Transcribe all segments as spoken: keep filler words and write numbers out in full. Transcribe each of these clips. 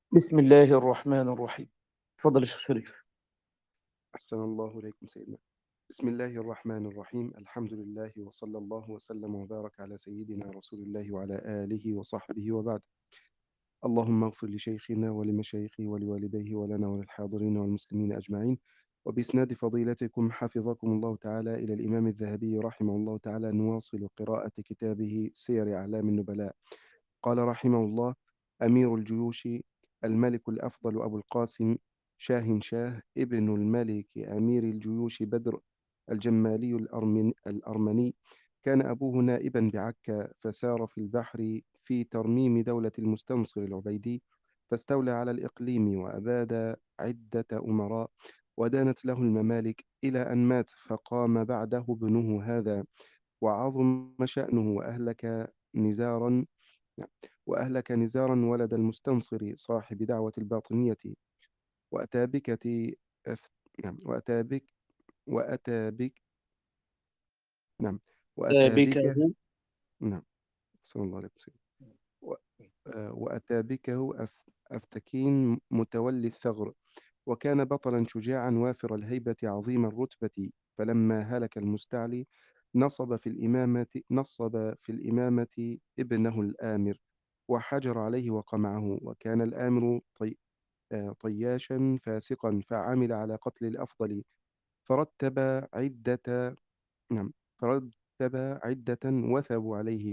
بسم الله الرحمن الرحيم. تفضل يا شيخ شريف. أحسن الله إليكم سيدنا. بسم الله الرحمن الرحيم، الحمد لله وصلى الله وسلم وبارك على سيدنا رسول الله وعلى آله وصحبه وبعد. اللهم اغفر لشيخنا ولمشايخه ولوالديه ولنا وللحاضرين والمسلمين أجمعين. وبإسناد فضيلتكم حفظكم الله تعالى إلى الإمام الذهبي رحمه الله تعالى نواصل قراءة كتابه سير أعلام النبلاء. قال رحمه الله: أمير الجيوش الملك الأفضل أبو القاسم شاه شاه ابن الملك أمير الجيوش بدر الجمالي الأرمن الأرمني. كان أبوه نائبا بعكا، فسار في البحر في ترميم دولة المستنصر العبيدي، فاستولى على الإقليم وأباد عدة أمراء، ودانت له الممالك إلى أن مات، فقام بعده ابنه هذا وعظم شأنه وأهلك نزارا نعم. وأهلك نزارا ولد المستنصر صاحب دعوة الباطنية، وأتى بكة أف... نعم وأتى بك وأتى بك نعم وأتى بك سابكه. نعم صلى الله عليه وسلم. و... آه، وأتى بكه أف... أفتكين متولي الثغر، وكان بطلا شجاعا وافر الهيبة عظيم الرتبة. فلما هلك المستعلي نصب في الإمامة نصب في الإمامة ابنه الآمر، وحجر عليه وقمعه. وكان الآمر طي... آه، طياشا فاسقا، فعمل على قتل الأفضل، فرتب عدة نعم فرتب عدة وثبوا عليه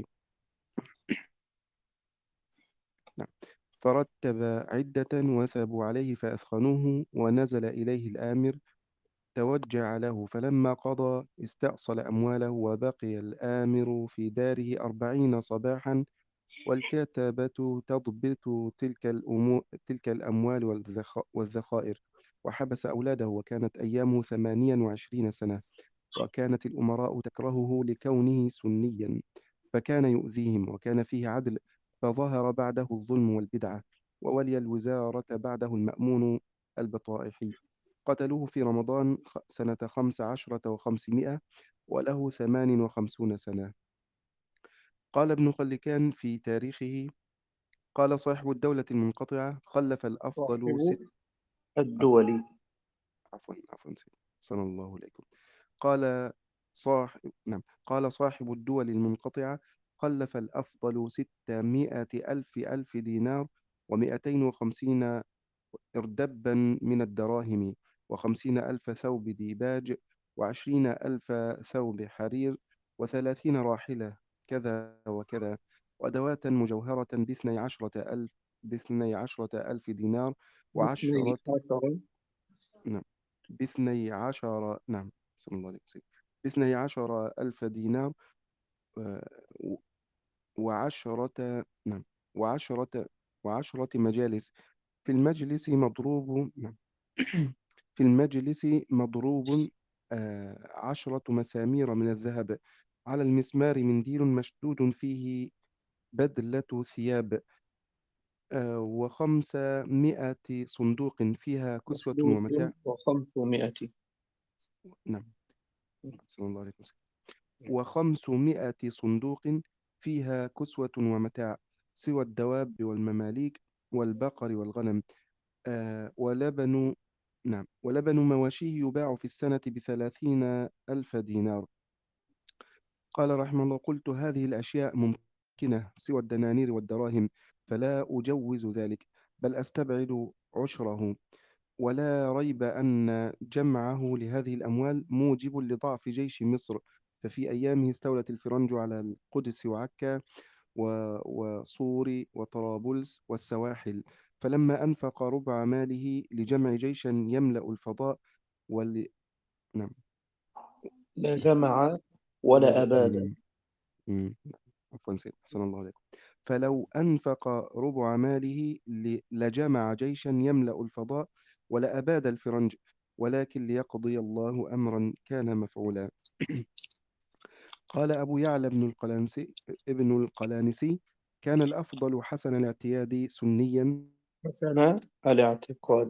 نعم فرتب عدة وثبوا عليه فأثخنوه، ونزل إليه الآمر توجع له. فلما قضى استأصل أمواله، وبقي الآمر في داره أربعين صباحا، والكتبة تضبط تلك الأمو... تلك الأموال والذخ... والذخائر، وحبس أولاده. وكانت أيامه ثمانيا وعشرين سنة، وكانت الأمراء تكرهه لكونه سنيا، فكان يؤذيهم، وكان فيه عدل، فظهر بعده الظلم والبدعة. وولي الوزارة بعده المأمون البطائحي. قتلوه في رمضان خ- سنة خمس عشرة وخمسمائة، وله ثمان وخمسون سنة. قال ابن خلكان في تاريخه: قال صاحب الدولة المنقطعة: خلف الأفضل ست صاحب عفوا الدول. عفوا عفوا سيدي. صلى الله عليكم. قال صاحب نعم قال صاحب الدول المنقطعة: خلف الأفضل ستمائة ألف ألف دينار، ومائتين وخمسين اردبا من الدراهم، وخمسين ألف ثوب ديباج، وعشرين ألف ثوب حرير، وثلاثين راحلة كذا وكذا، وأدوات مجوهرة باثني عشرة ألف باثني عشرة ألف دينار، باثني وعشرة عشر. نعم باثني عشر نعم صلى الله عليه وسلم باثني عشر ألف دينار، آه، و- وعشرة نعم وعشرة وعشرة مجالس. في المجلس مضروب نعم في المجلس مضروب آه، عشرة مسامير من الذهب، على المسمار منديل مشدود فيه بدلة ثياب، آه، وخمسمائة صندوق فيها كسوة مسلوك ومتاع. وخمسمائة. نعم صلى الله عليه وسلم. وخمسمائة صندوق فيها كسوة ومتاع، سوى الدواب والمماليك والبقر والغنم. آه، ولبن نعم ولبن مواشيه يباع في السنة بثلاثين ألف دينار. قال رحمه الله: قلت: هذه الأشياء ممكنة سوى الدنانير والدراهم، فلا أجوز ذلك، بل أستبعد عشره. ولا ريب أن جمعه لهذه الأموال موجب لضعف جيش مصر، ففي أيامه استولت الفرنج على القدس وعكا و- وصور وطرابلس والسواحل. فلما أنفق ربع ماله لجمع جيش يملأ الفضاء وال... نعم لا جمع ولا وال... أباد. مم. مم. عفوا سيد، أحسن الله عليكم. فلو أنفق ربع ماله ل- لجمع جيشا يملأ الفضاء ولأباد الفرنج، ولكن ليقضي الله أمرا كان مفعولا. قال أبو يعلى بن القلانسي ابن القلانسي: كان الأفضل حسن الاعتياد سنيا. حسن الاعتقاد.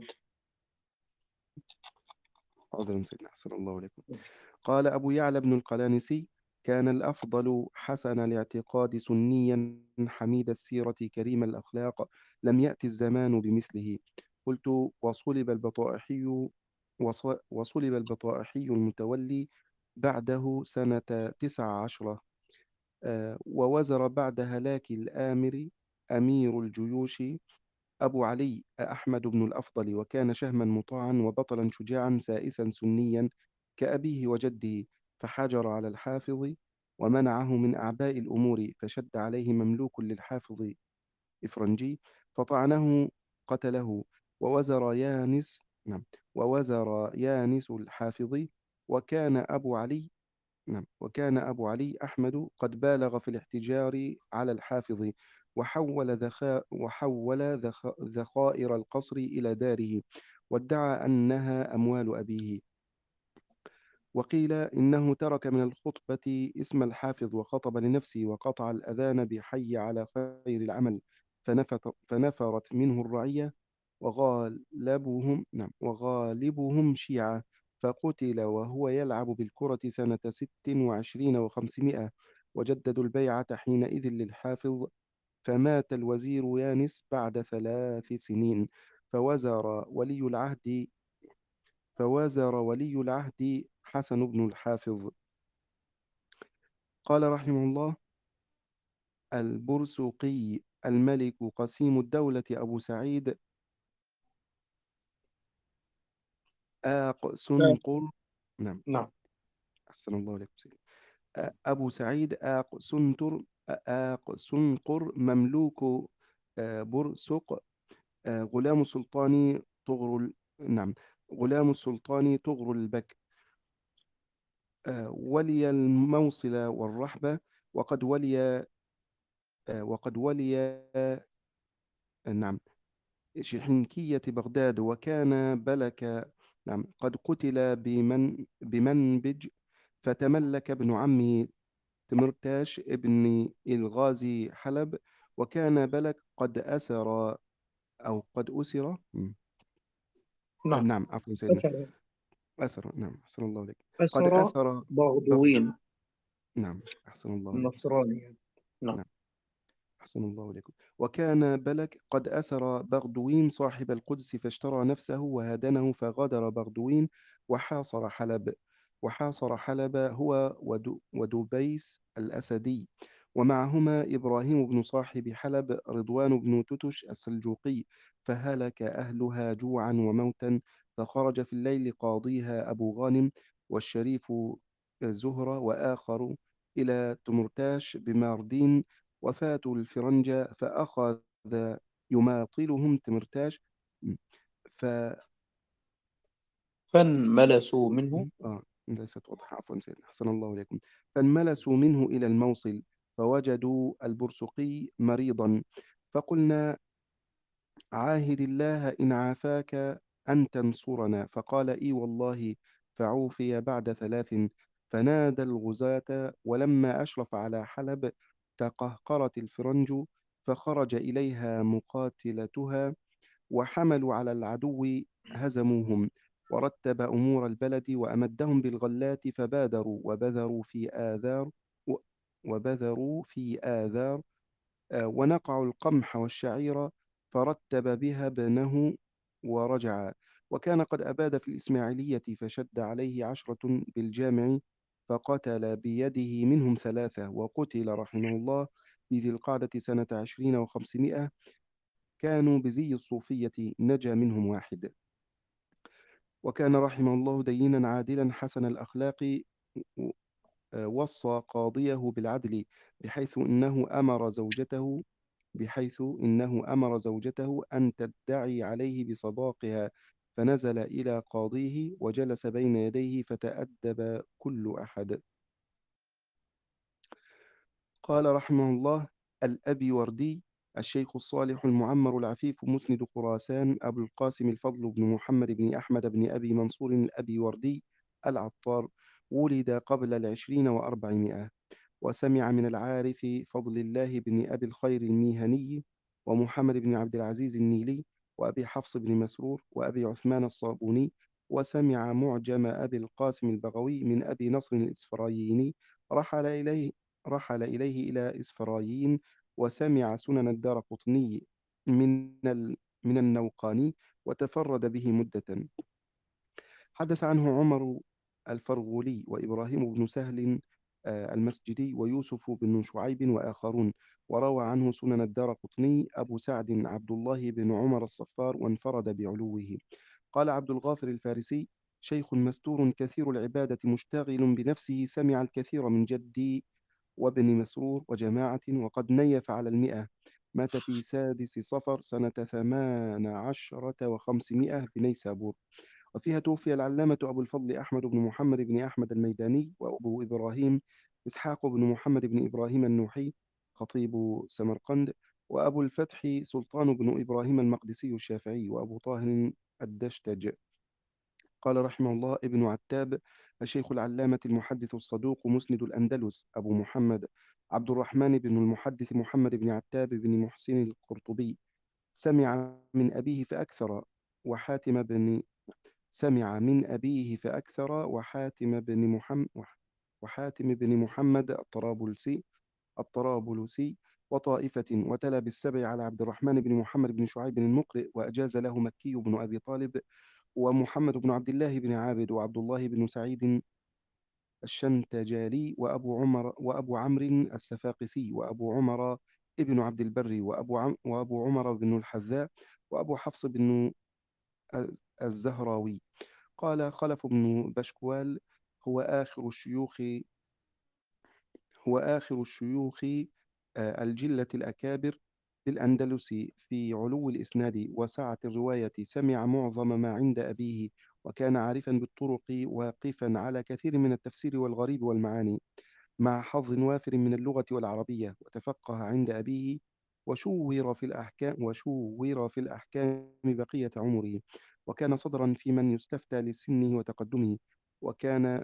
حاضر سيدنا، أحسن الله عليكم. قال أبو يعلى بن القلانسي: كان الأفضل حسن الاعتقاد سنيا حميد السيرة كريم الأخلاق، لم يأتي الزمان بمثله. قلت: وصلب البطائحي وص- وصلب البطائحي المتولي بعده سنة تسع عشرة، آه، ووزر بعد هلاك الآمر أمير الجيوش أبو علي أحمد بن الأفضل، وكان شهما مطاعا وبطلا شجاعا سائسا سنيا كأبيه وجده، فحجر على الحافظ ومنعه من أعباء الأمور، فشد عليه مملوك للحافظ إفرنجي فطعنه قتله. ووزر يانس نعم ووزر يانس الحافظ، وكان أبو علي نعم وكان أبو علي أحمد قد بالغ في الاحتجار على الحافظ، وحول ذخاء وحول ذخ... ذخائر القصر إلى داره، وادعى أنها أموال أبيه. وقيل إنه ترك من الخطبة اسم الحافظ وخطب لنفسه، وقطع الأذان بحي على خير العمل، فنفت فنفرت منه الرعية، وغالبهم نعم وغالبهم شيعة، فقتل وهو يلعب بالكرة سنة ست وعشرين وخمسمائة، وجددوا البيعة حينئذ للحافظ، فمات الوزير يانس بعد ثلاث سنين. فوزر ولي العهد فوازر ولي العهد حسن بن الحافظ. قال رحمه الله: البرسقي الملك قسيم الدولة أبو سعيد آق لا. سنقر نعم نعم. أحسن الله عليكم سيدي. آ- أبو سعيد آق سنتر آق سنقر مملوك آ، برسق، آ، غلام السلطان طغر ال- نعم غلام السلطان طغر البك، آ، ولي الموصل والرحبة، وقد ولي آ، وقد ولي نعم شحنكية بغداد، وكان بلك نعم قد قتل بمن بمنبج، فتملك ابن عمه تمرتاش ابن الغازي حلب، وكان بلك قد أسر أو قد أسر م. نعم. نعم عفوا سيدنا، أثر أسر نعم أحسن الله عليك. قد أثر أسر بغد بغضوين نعم أحسن الله عليك سيدنا. النصراني. نعم. نعم أحسن الله إليكم. وكان بلك قد أسر بغدوين صاحب القدس، فاشترى نفسه وهادنه، فغادر بغدوين وحاصر حلب وحاصر حلب هو ودو ودبيس الأسدي، ومعهما إبراهيم بن صاحب حلب رضوان بن تتش السلجوقي، فهلك أهلها جوعا وموتا. فخرج في الليل قاضيها أبو غانم والشريف زهرة وآخر إلى تمرتاش بماردين، وفاتوا الفرنجة، فأخذ يماطلهم تمرتاش ف فانملسوا منه. آه ليست واضحة عفوا سيدنا أحسن الله إليكم. فانملسوا منه إلى الموصل، فوجدوا البرسقي مريضا، فقلنا: عاهد الله إن عافاك أن تنصرنا، فقال: إي والله. فعوفي بعد ثلاث، فنادى الغزاة، ولما أشرف على حلب تقهقرت الفرنج، فخرج إليها مقاتلتها، وحملوا على العدو هزموهم، ورتب أمور البلد وأمدهم بالغلات، فبادروا وبذروا في آذار و- وبذروا في آذار آه، ونقعوا القمح والشعير، فرتب بها ابنه ورجع. وكان قد أباد في الإسماعيلية، فشد عليه عشرة بالجامع، فقتل بيده منهم ثلاثة، وقتل رحمه الله في ذي القعدة سنة عشرين وخمسمائة، كانوا بزي الصوفية، نجا منهم واحد. وكان رحمه الله دينا عادلا حسن الأخلاق، وصى قاضيه بالعدل، بحيث إنه أمر زوجته بحيث إنه أمر زوجته أن تدعي عليه بصداقها، فنزل إلى قاضيه وجلس بين يديه، فتأدب كل أحد. قال رحمه الله: الأبي وردي الشيخ الصالح المعمر العفيف مسند خراسان أبو القاسم الفضل بن محمد بن أحمد بن أبي منصور الأبي وردي العطار، ولد قبل العشرين وأربعمائة، وسمع من العارف فضل الله بن أبي الخير الميهني، ومحمد بن عبد العزيز النيلي، وأبي حفص بن مسرور، وأبي عثمان الصابوني، وسمع معجم أبي القاسم البغوي من أبي نصر الإسفرايني، رحل إليه رحل إليه إلى إسفراين، وسمع سنن الدارقطني من ال من النوقاني، وتفرد به مدة. حدث عنه عمر الفرغلي وإبراهيم بن سهل آه، المسجدي ويوسف بن شعيب وآخرون. وروى عنه سنن الدارقطني أبو سعد عبد الله بن عمر الصفار، وانفرد بعلوه. قال عبد الغافر الفارسي: شيخ مستور كثير العبادة مشتغل بنفسه، سمع الكثير من جدي وابن مسرور وجماعة، وقد نيف على المئة. مات في سادس صفر سنة ثمان عشرة وخمسمائة بنيسابور. وفيها توفي العلامة أبو الفضل أحمد بن محمد بن أحمد الميداني، وأبو إبراهيم إسحاق بن محمد بن إبراهيم النوحي خطيب سمرقند، وأبو الفتح سلطان بن إبراهيم المقدسي الشافعي، وأبو طاهر الدشتج. قال رحمه الله ابن عتاب: الشيخ العلامة المحدث الصدوق مسند الأندلس أبو محمد عبد الرحمن بن المحدث محمد بن عتاب بن محسن القرطبي، سمع من أبيه فأكثر، وحاتم بن سمع من أبيه فأكثر وحاتم بن محمد وحاتم بن محمد الطرابلسي الطرابلسي وطائفة، وتلا بالسبع على عبد الرحمن بن محمد بن شعيب المقرئ، وأجاز له مكي بن أبي طالب، ومحمد بن عبد الله بن عابد، وعبد الله بن سعيد الشنتجالي، وأبو عمر وأبو عمرو السفاقسي، وأبو عمر ابن عبد البر، وأبو عم وأبو عمر بن الحذاء، وأبو حفص بن الزهراوي. قال خلف بن بشكوال: هو آخر الشيوخ هو آخر الشيوخ آه، الجلة الأكابر بالأندلس في علو الإسناد وسعة الرواية. سمع معظم ما عند أبيه، وكان عارفا بالطرق، واقفا على كثير من التفسير والغريب والمعاني، مع حظ وافر من اللغة والعربية. وتفقه عند أبيه، وشوّر في الأحكام وشوّر في الأحكام بقية عمره، وكان صدرا في من يستفتى لسنه وتقدمه، وكان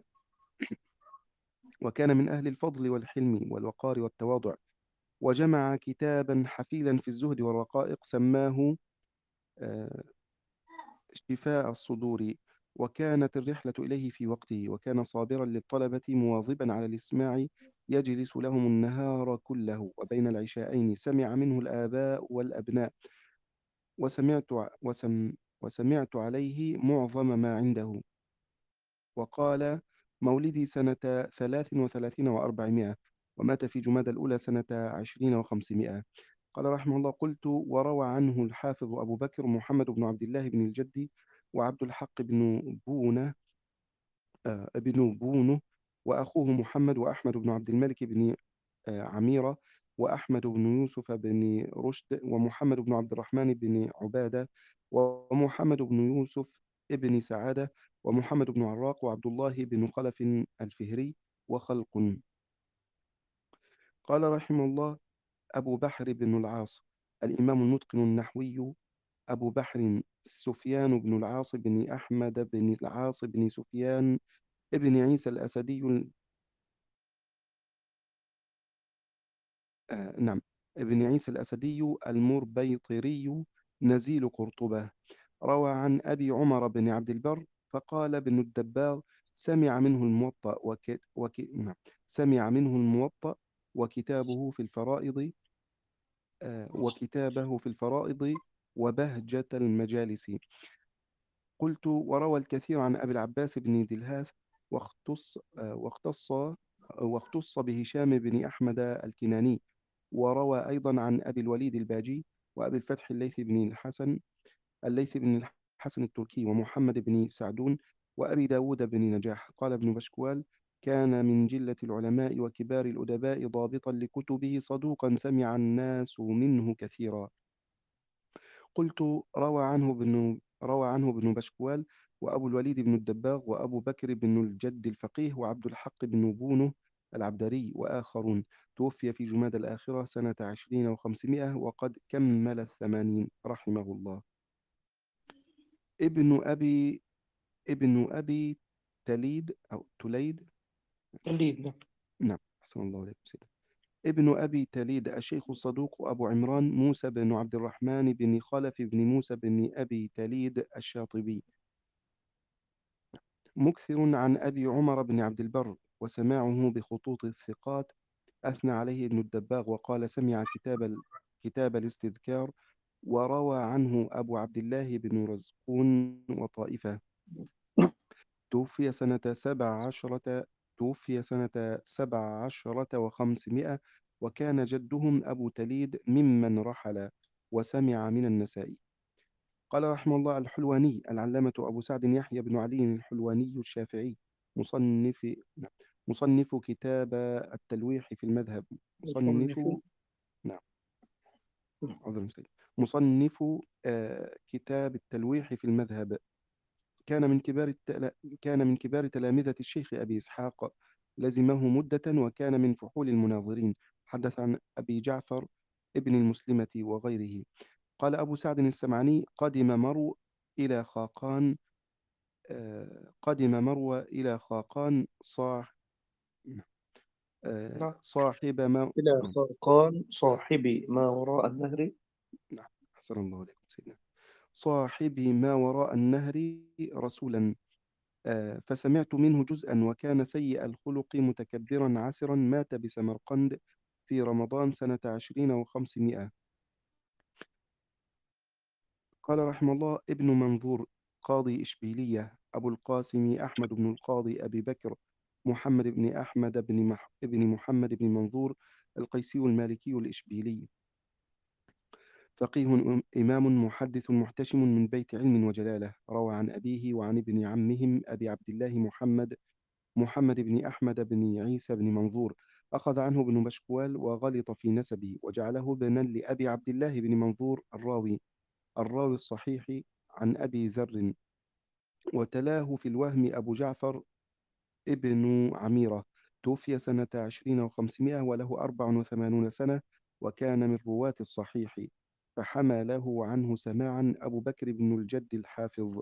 وكان من أهل الفضل والحلم والوقار والتواضع. وجمع كتابا حفيلا في الزهد والرقائق، سماه آه، شفاء الصدور. وكانت الرحلة إليه في وقته، وكان صابرا للطلبة مواظبا على الإسماع، يجلس لهم النهار كله، وبين العشاءين سمع منه الآباء والأبناء. وسمعت ع- وسم وسمعت عليه معظم ما عنده. وقال: مولدي سنة ثلاث وثلاثين وأربعمائة، ومات في جماد الأولى سنة عشرين وخمسمائة. قال رحمه الله: قلت: وروى عنه الحافظ أبو بكر محمد بن عبد الله بن الجدي، وعبد الحق بن بونة آه، بن بونو، وأخوه محمد، وأحمد بن عبد الملك بن آه، عميرة، وأحمد بن يوسف بن رشد، ومحمد بن عبد الرحمن بن عبادة، ومحمد بن يوسف ابن سعادة، ومحمد بن عراق، وعبد الله بن خلف الفهري، وخلق. قال رحمه الله: أبو بحر بن العاص الإمام المتقن النحوي، أبو بحر سفيان بن العاص بن أحمد بن العاص بن سفيان ابن عيسى الأسدي ال- آه نعم ابن عيسى الأسدي المربيطري، نزيل قرطبة. روى عن أبي عمر بن عبد البر، فقال ابن الدباغ: سمع منه الموطأ وك... وك... نعم. سمع منه الموطأ وكتابه في الفرائض آه، وكتابه في الفرائض وبهجة المجالس. قلت: وروى الكثير عن أبي العباس بن دلهاث، واختص آه، واختص آه، واختص بهشام بن أحمد الكناني. وروى أيضا عن أبي الوليد الباجي، وأبي الفتح الليث بن الحسن الليث بن الحسن التركي، ومحمد بن سعدون، وأبي داود بن نجاح. قال ابن بشكوال: كان من جلة العلماء وكبار الأدباء، ضابطا لكتبه، صدوقا سمع الناس منه كثيرا. قلت: روى عنه ابن روى عنه ابن بشكوال، وأبو الوليد بن الدباغ، وأبو بكر بن الجد الفقيه، وعبد الحق بن بونه العبدري، وآخرون. توفي في جماد الآخرة سنة عشرين وخمسمائة، وقد كمل الثمانين رحمه الله. ابن أبي ابن أبي تليد أو تليد. تقليد. نعم، أحسن الله عليكم سيدي. ابن أبي تليد الشيخ الصدوق أبو عمران موسى بن عبد الرحمن بن خلف بن موسى بن أبي تليد الشاطبي، مكثر عن أبي عمر بن عبد البر، وسماعه بخطوط الثقات. أثنى عليه ابن الدباغ وقال: سمع كتاب ال- كتاب الاستذكار، وروى عنه أبو عبد الله بن رزقون وطائفة. توفي سنة سبع عشرة توفي سنة سبع عشرة وخمسمائة، وكان جدهم أبو تليد ممن رحل، وسمع من النسائي. قال رحمه الله: الحلواني العلامة أبو سعد يحيى بن علي الحلواني الشافعي، مصنف نعم، مصنف كتاب التلويح في المذهب. مصنف مصنف. نعم عذرا سيد مصنف آه، كتاب التلويح في المذهب. كان من كبار التل... كان من كبار تلامذة الشيخ أبي إسحاق، لزمه مدة، وكان من فحول المناظرين. حدث عن أبي جعفر ابن المسلمة وغيره. قال أبو سعد السمعاني: قدم مرو إلى خاقان آه، قدم مرو إلى خاقان صاح آه، نعم. صاحب ما إلى نعم خاقان صاحبي ما وراء النهر. نعم أحسن الله عليكم سيدنا. صاحب ما وراء النهر رسولا، آه، فسمعت منه جزءا، وكان سيء الخلق متكبرا عسرا. مات بسمرقند في رمضان سنة عشرين وخمسمائة. قال رحمه الله: ابن منظور قاضي إشبيلية، أبو القاسم أحمد بن القاضي أبي بكر محمد بن أحمد بن, مح... بن محمد بن منظور القيسي المالكي الإشبيلي، فقيه أم- إمام محدث محتشم من بيت علم وجلالة. روى عن أبيه وعن ابن عمهم أبي عبد الله محمد محمد بن أحمد بن عيسى بن منظور. أخذ عنه ابن بشكوال وغلط في نسبه، وجعله ابنا لأبي عبد الله بن منظور الراوي الراوي الصحيح عن أبي ذر. وتلاه في الوهم أبو جعفر ابن عميرة. توفي سنة عشرين وخمسمائة وله أربع وثمانون سنة، وكان من رواة الصحيح، فحمى له عنه سماعا أبو بكر بن الجد الحافظ.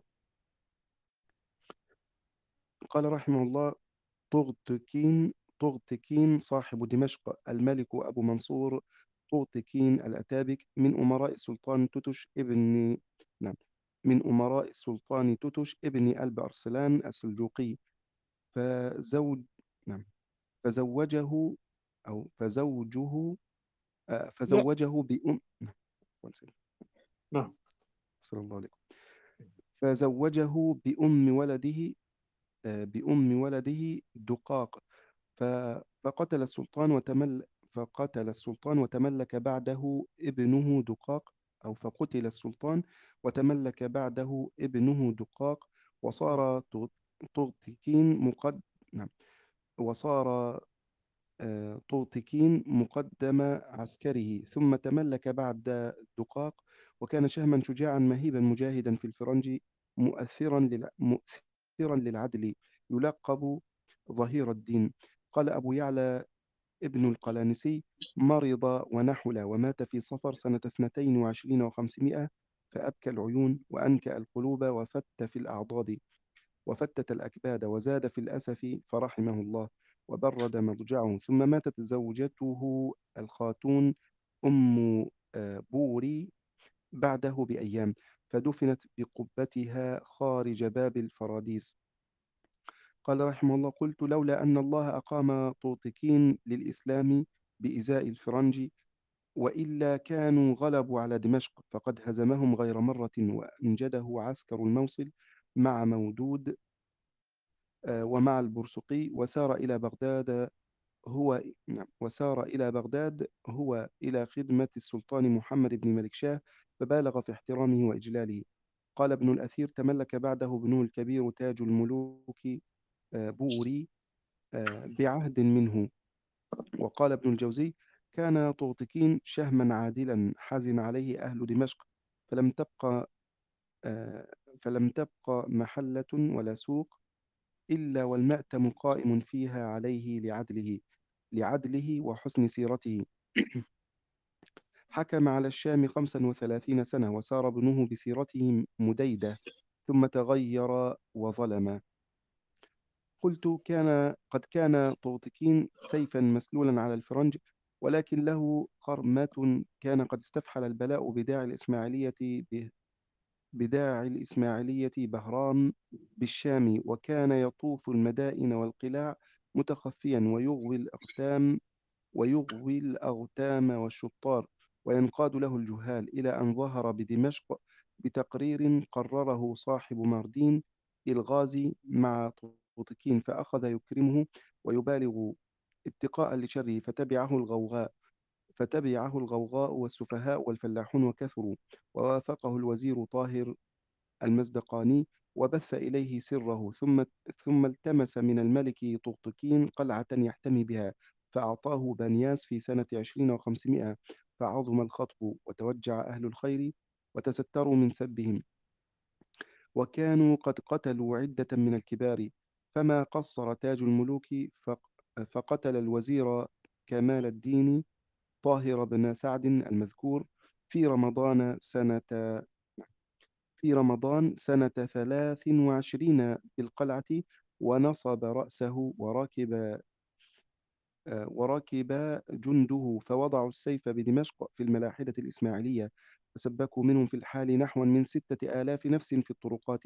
قال رحمه الله: طغتكين طغتكين صاحب دمشق، الملك أبو منصور طغتكين الأتابك، من أمراء السلطان توتش ابن نعم من أمراء السلطان توتش ابن ألب أرسلان السلجوقي. فزوج نعم فزوجه أو فزوجه آه، لا. فزوجه بأم نعم one second. نعم. صلى الله عليكم. فزوجه بأم ولده آه، بأم ولده دقاق. ف- فقتل السلطان وتمل فقتل السلطان وتملك بعده ابنه دقاق أو فقتل السلطان وتملك بعده ابنه دقاق. وصار طغ- طغتكين مقد نعم وصار آه، طوطكين مقدم عسكره، ثم تملك بعد دقاق. وكان شهما شجاعا مهيبا مجاهدا في الفرنج، مؤثرا للع... مؤثرا للعدل، يلقب ظهير الدين. قال أبو يعلى ابن القلانسي: مرض ونحل، ومات في صفر سنة اثنتين وعشرين وخمسمائة، فأبكى العيون وأنكأ القلوب وفت في الأعضاد وفتت الأكباد وزاد في الأسف، فرحمه الله وبرد مضجعه. ثم ماتت زوجته الخاتون أم آه، بوري بعده بأيام، فدفنت بقبتها خارج باب الفراديس. قال رحمه الله: قلت: لولا أن الله أقام طوطكين للإسلام بإزاء الفرنج، وإلا كانوا غلبوا على دمشق، فقد هزمهم غير مرة، وأنجده عسكر الموصل مع مودود آه، ومع البرسقي، وسار إلى بغداد هو نعم وسار إلى بغداد هو إلى خدمة السلطان محمد بن ملكشاه، فبالغ في احترامه وإجلاله. قال ابن الأثير: تملك بعده ابنه الكبير تاج الملوك آه، بوري آه، بعهد منه. وقال ابن الجوزي: كان طغطكين شهما عادلا، حزن عليه أهل دمشق، فلم تبقى آه، فلم تبقى محلة ولا سوق إلا والمأتم قائم فيها عليه لعدله لعدله وحسن سيرته. حكم على الشام خمسا وثلاثين سنة، وسار ابنه بسيرته مديدة، ثم تغير وظلم. قلت: كان قد كان طوطكين سيفا مسلولا على الفرنج، ولكن له قرمة، كان قد استفحل البلاء بداعي الإسماعيلية به بداعي الإسماعيلية بهرام بالشام، وكان يطوف المدائن والقلاع متخفيا ويغوي الأغتام ويغوي الأغتام والشطار، وينقاد له الجهال، إلى أن ظهر بدمشق بتقرير قرره صاحب ماردين الغازي مع طوطكين، فأخذ يكرمه ويبالغ اتقاء لشره، فتبعه الغوغاء فتبعه الغوغاء والسفهاء والفلاحون وكثروا، ووافقه الوزير طاهر المزدقاني وبث إليه سره، ثم ثم التمس من الملك طغطكين قلعة يحتمي بها، فأعطاه بانياس في سنة عشرين وخمسمائة، فعظم الخطب وتوجع أهل الخير وتستروا من سبهم، وكانوا قد قتلوا عدة من الكبار، فما قصر تاج الملوك فق- فقتل الوزير كمال الدين طاهر بن سعد المذكور في رمضان سنة في رمضان سنة ثلاث وعشرين بالقلعة، ونصب رأسه وركب آه، وركب جنده، فوضعوا السيف بدمشق في الملاحدة الإسماعيلية، فسبكوا منهم في الحال نحوا من ستة آلاف نفس في الطرقات،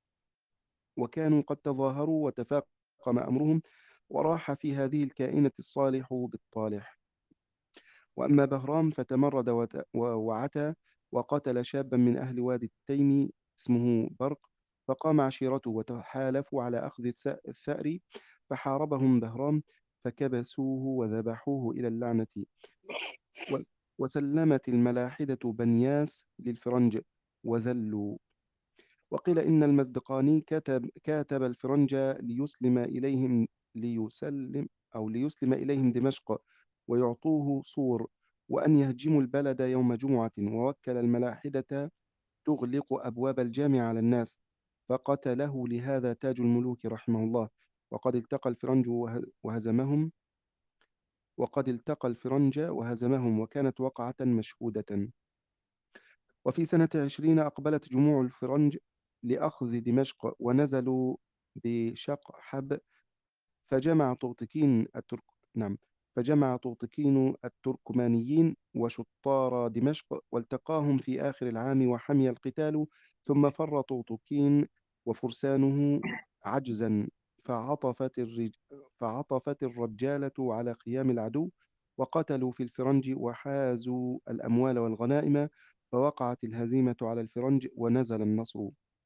وكانوا قد تظاهروا وتفاقم أمرهم، وراح في هذه الكائنة الصالح بالطالح. وأما بهرام فتمرد وت- و- وعتى، وقتل شابا من أهل وادي التيم اسمه برق، فقام عشيرته وتحالفوا على أخذ الس- الثأر، فحاربهم بهرام، فكبسوه وذبحوه إلى اللعنة. و- وسلمت الملاحدة بنياس للفرنج وذلوا. وقيل إن المزدقاني كتب كاتب الفرنج ليسلم إليهم ليسلم أو ليسلم إليهم دمشق ويعطوه صور، وأن يهجموا البلد يوم جمعة، ووكل الملاحدة تغلق أبواب الجامع على الناس، فقتله لهذا تاج الملوك رحمه الله. وقد التقى الفرنج وه- وهزمهم وقد التقى الفرنج وهزمهم، وكانت وقعة مشهودة. وفي سنة عشرين أقبلت جموع الفرنج لأخذ دمشق، ونزلوا بشقحب، فجمع طغطكين الترك نعم فجمع طغطكين التركمانيين وشطار دمشق، والتقاهم في آخر العام، وحمي القتال، ثم فر طغطكين وفرسانه عجزا، فعطفت, الرج... فعطفت الرجالة على قيام العدو، وقتلوا في الفرنج وحازوا الأموال والغنائم، فوقعت الهزيمة على الفرنج ونزل النصر.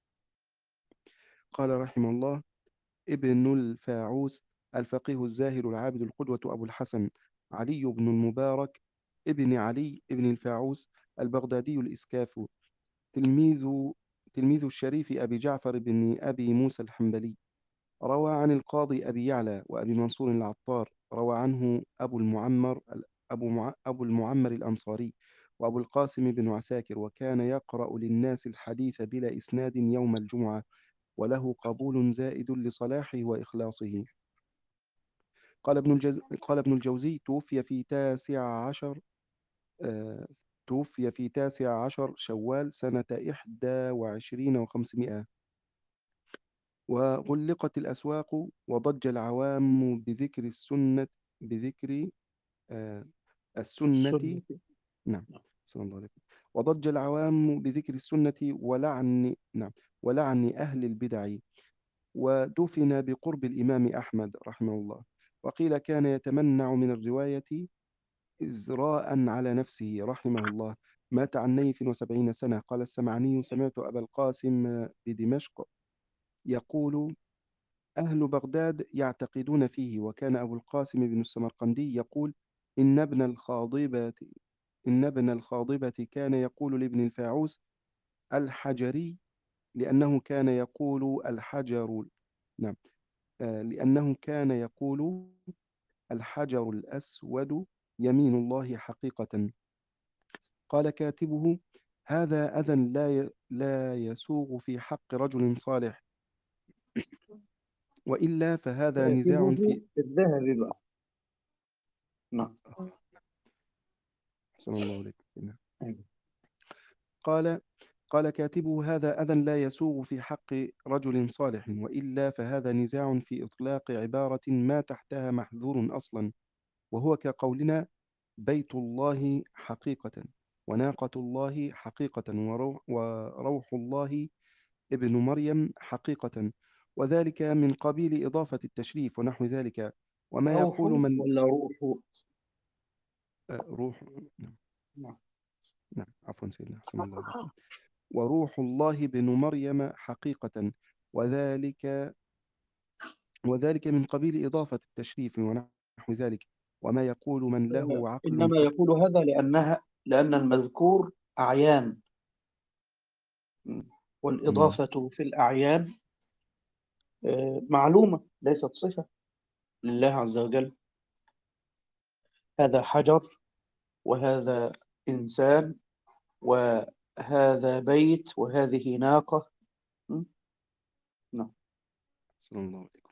قال رحمه الله: ابن الفاعوس الفقيه الزاهد العابد القدوة أبو الحسن علي بن المبارك ابن علي ابن الفاعوس البغدادي الإسكاف، تلميذ تلميذ الشريف أبي جعفر بن أبي موسى الحنبلي، روى عن القاضي أبي يعلى وأبي منصور العطار، روى عنه أبو المعمر أبو, مع... أبو المعمر الأنصاري وأبو القاسم بن عساكر، وكان يقرأ للناس الحديث بلا إسناد يوم الجمعة، وله قبول زائد لصلاحه وإخلاصه. قال ابن الجز... قال ابن الجوزي: توفي في تاسع عشر آه... توفي في تاسع عشر شوال سنة إحدى وعشرين وخمسمائة، وغلقت الأسواق، وضج العوام بذكر السنة بذكر آه... السنة. السنة. نعم، نعم. صلى الله عليه وسلم. وضج العوام بذكر السنة ولعن نعم ولعن أهل البدع، ودفن بقرب الإمام أحمد رحمه الله. وقيل كان يتمنع من الرواية إزراء على نفسه رحمه الله، مات عن نيف وسبعين سنة. قال السمعني: سمعت أبا القاسم بدمشق يقول: أهل بغداد يعتقدون فيه. وكان أبو القاسم بن السمرقندي يقول: إن ابن الخاضبة إن ابن الخاضبة كان يقول لابن الفاعوس الحجري، لأنه كان يقول الحجر نعم آه، لأنه كان يقول الحجر الأسود يمين الله حقيقة. قال كاتبه: هذا أذى لا ي- لا يسوغ في حق رجل صالح، وإلا فهذا نزاع كاتبه في الذهبي بقى. نعم. أحسن الله عليكم. أيوة. قال قال كاتبه: هذا أذى لا يسوغ في حق رجل صالح، وإلا فهذا نزاع في إطلاق عبارة ما تحتها محذور أصلا، وهو كقولنا بيت الله حقيقة. وناقة الله حقيقة، وروح, وروح الله ابن مريم حقيقة، وذلك من قبيل إضافة التشريف ونحو ذلك. وما روح يقول من ولا روح؟ آه، روح. نعم. نعم. نعم، عفوا سيدنا، أحسن الله إليكم. وروح الله بن مريم حقيقة، وذلك وذلك من قبيل إضافة التشريف ونحو ذلك. وما يقول من آه، له عقل إنما قط. يقول هذا لأنها لأن المذكور أعيان، م. مم. والإضافة في الأعيان آه، معلومة، ليست صفة لله عز وجل. هذا حجر، وهذا إنسان، وهذا بيت، وهذه ناقة. م. نعم. أحسن الله إليكم.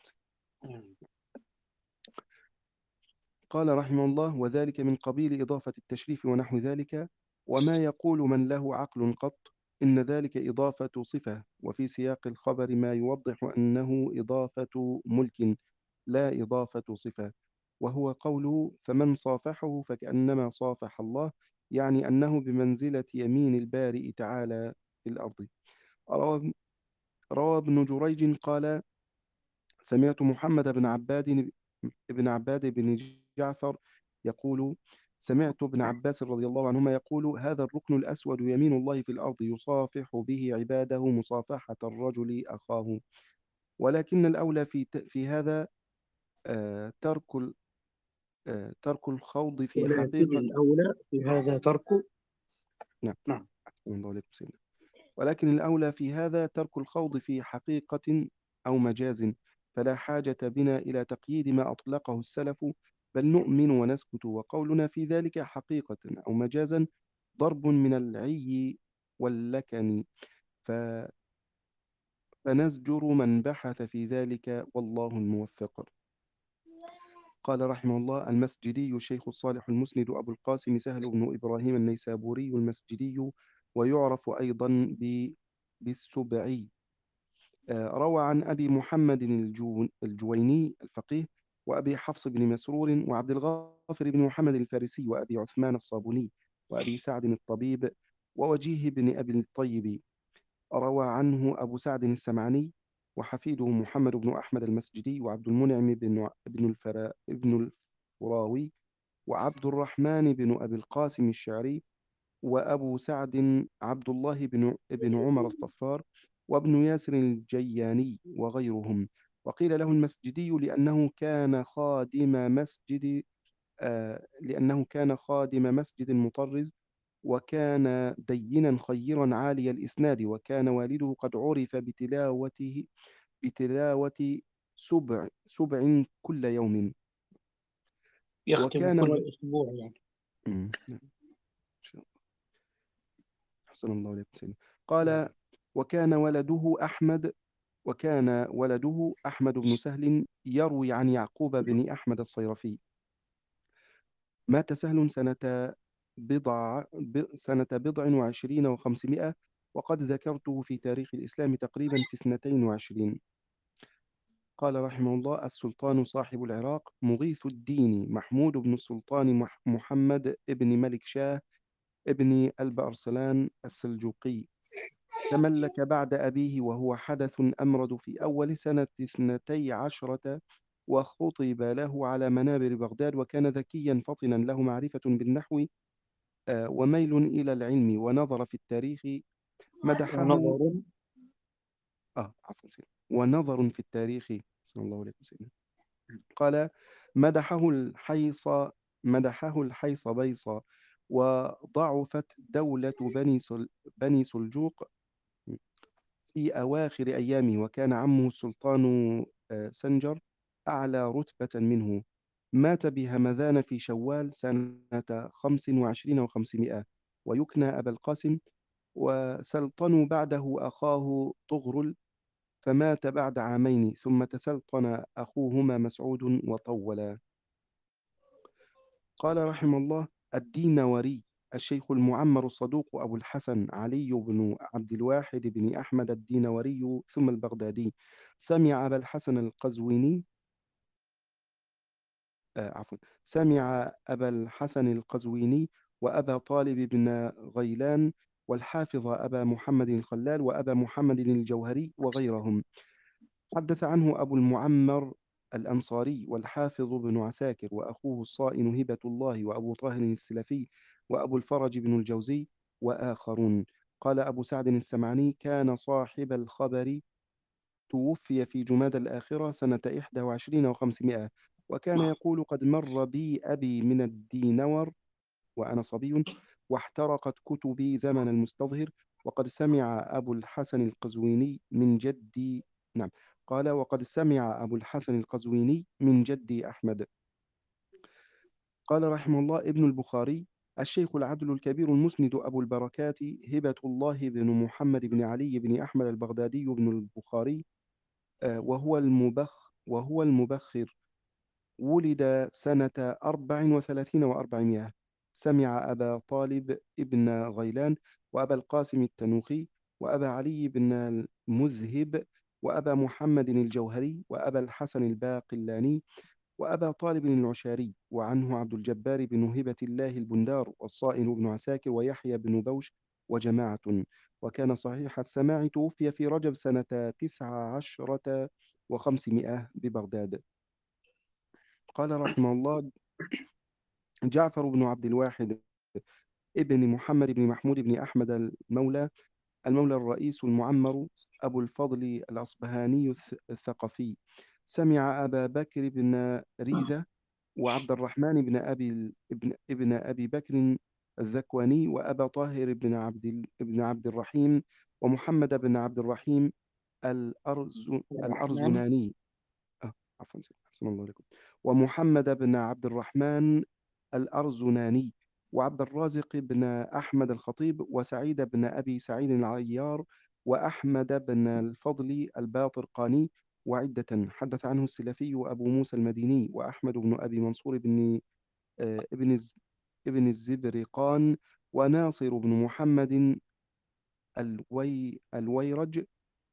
قال رحمه الله: وذلك من قبيل إضافة التشريف ونحو ذلك. وما يقول من له عقل قط، إن ذلك إضافة صفة، وفي سياق الخبر ما يوضح أنه إضافة ملك لا إضافة صفة، وهو قوله: فمن صافحه فكأنما صافح الله، يعني أنه بمنزلة يمين البارئ تعالى في الأرض. روى روى ابن جريج قال: سمعت محمد بن عباد بن عباد بن جعفر يقول: سمعت ابن عباس رضي الله عنهما يقول: هذا الركن الأسود يمين الله في الأرض يصافح به عباده مصافحة الرجل أخاه، ولكن الأولى في ت- في هذا آه، ترك ال- آه، ترك الخوض في ولكن حقيقة. الأولى في هذا ترك. نعم، نعم. أحسن الله عليكم سيدنا. ولكن الأولى في هذا ترك الخوض في حقيقة أو مجاز، فلا حاجة بنا إلى تقييد ما أطلقه السلف، بل نؤمن ونسكت، وقولنا في ذلك حقيقة أو مجازا ضرب من العي واللكن، ف... فنزجر من بحث في ذلك، والله الموفق. قال رحمه الله: المسجدي الشيخ الصالح المسند أبو القاسم سهل بن إبراهيم النيسابوري المسجدي، ويعرف أيضا ب... بالسبعي. آه، روى عن أبي محمد الجو- الجويني الفقيه، وأبي حفص بن مسرور، وعبد الغافر بن محمد الفارسي، وأبي عثمان الصابوني، وأبي سعد الطبيب، ووجيه بن أبي الطيب. روى عنه أبو سعد السمعاني، وحفيده محمد بن أحمد المسجدي، وعبد المنعم بن بن الفرا بن الفراوي، وعبد الرحمن بن أبي القاسم الشعري، وأبو سعد عبد الله بن بن عمر الصفار، وابن ياسر الجياني، وغيرهم. وقيل له المسجدي لأنه كان خادم مسجد آه لأنه كان خادم مسجد مطرز، وكان دينا خيرا عالي الإسناد، وكان والده قد عرف بتلاوته بتلاوة سبع سبع كل يوم. يختم وكان و... كل أسبوع يعني. مم. نعم. أحسن الله عليكم سيدنا. قال: وكان ولده أحمد وكان ولده أحمد بن سهل يروي عن يعقوب بن أحمد الصيرفي. مات سهل سنة بضع ب- سنة بضع وعشرين وخمسمائة، وقد ذكرته في تاريخ الإسلام تقريبا في اثنتين وعشرين. قال رحمه الله: السلطان صاحب العراق مغيث الدين محمود بن السلطان مح- محمد ابن ملك شاه ابن البأرسلان السلجوقي، تملك بعد أبيه وهو حدث أمرد في أول سنة اثنتي عشرة، وخطب له على منابر بغداد، وكان ذكيا فطنا له معرفة بالنحو آه، وميل إلى العلم، ونظر في التاريخ مدحه. ونظر. آه عفوا سيدنا. ونظر في التاريخ، صلى الله عليه وسلم. قال: مدحه الحيص مدحه الحيص بيصا، وضعفت دولة بني سل بني سلجوق في أواخر أيامه، وكان عمه السلطان آه، سنجر أعلى رتبة منه. مات بهمذان في شوال سنة خمس وعشرين وخمسمائة، ويكنى أبا القاسم. وسلطنوا بعده أخاه طغرل، فمات بعد عامين، ثم تسلطن أخوهما مسعود وطولا. قال رحمه الله: الدينوري الشيخ المعمر الصدوق أبو الحسن علي بن عبد الواحد بن أحمد الدينوري ثم البغدادي، سمع أبا الحسن القزويني آه عفوا سمع أبا الحسن القزويني وأبا طالب بن غيلان، والحافظ أبا محمد الخلال، وأبا محمد الجوهري وغيرهم. حدث عنه أبو المعمر الأنصاري، والحافظ بن عساكر، وأخوه الصائن هبة الله، وأبو طاهر السلفي، وأبو الفرج بن الجوزي، وآخرون. قال أبو سعد السمعاني: كان صاحب الخبر توفي في جماد الآخرة سنة إحدى وعشرين وخمسمائة، وكان يقول: قد مر بي أبي من الدينور وأنا صبي، واحترقت كتبي زمن المستظهر، وقد سمع أبو الحسن القزويني من جدي. نعم. قال: وقد سمع أبو الحسن القزويني من جدي أحمد. قال رحمه الله ابن البخاري: الشيخ العدل الكبير المسند أبو البركات هبة الله بن محمد بن علي بن أحمد البغدادي بن البخاري، آه، وهو المبخ وهو المبخر، ولد سنة أربع وثلاثين وأربعمائة. سمع أبا طالب ابن غيلان، وأبا القاسم التنوخي، وأبا علي بن المذهب، وأبا محمد الجوهري، وأبا الحسن الباقلاني، وأبا طالب العشاري. وعنه عبد الجبار بن هبة الله البندار، والصائن بن عساكر، ويحيى بن بوش، وجماعة. وكان صحيح السماع. توفي في رجب سنة تسع عشرة وخمسمائة ببغداد. قال رحمه الله: جعفر بن عبد الواحد ابن محمد بن محمود بن أحمد المولى المولى الرئيس المعمر أبو الفضل الأصبهاني الث- الثقفي. سمع أبا بكر بن ريذة، وعبد الرحمن بن أبي ال- ابن ابن أبي بكر الذكواني، وأبا طاهر بن عبد ال- بن عبد الرحيم، ومحمد بن عبد الرحيم الأرز الرحمن. الأرزناني. آه، عفوا، أحسن الله عليكم. ومحمد بن عبد الرحمن الأرزناني، وعبد الرازق بن أحمد الخطيب، وسعيد بن أبي سعيد العيار، وأحمد بن الفضل الباطرقاني، وعدة. حدث عنه السلفي وأبو موسى المديني، وأحمد بن أبي منصور بن آه، ابن الز- ابن الزبرقان، وناصر بن محمد الوي الويرج.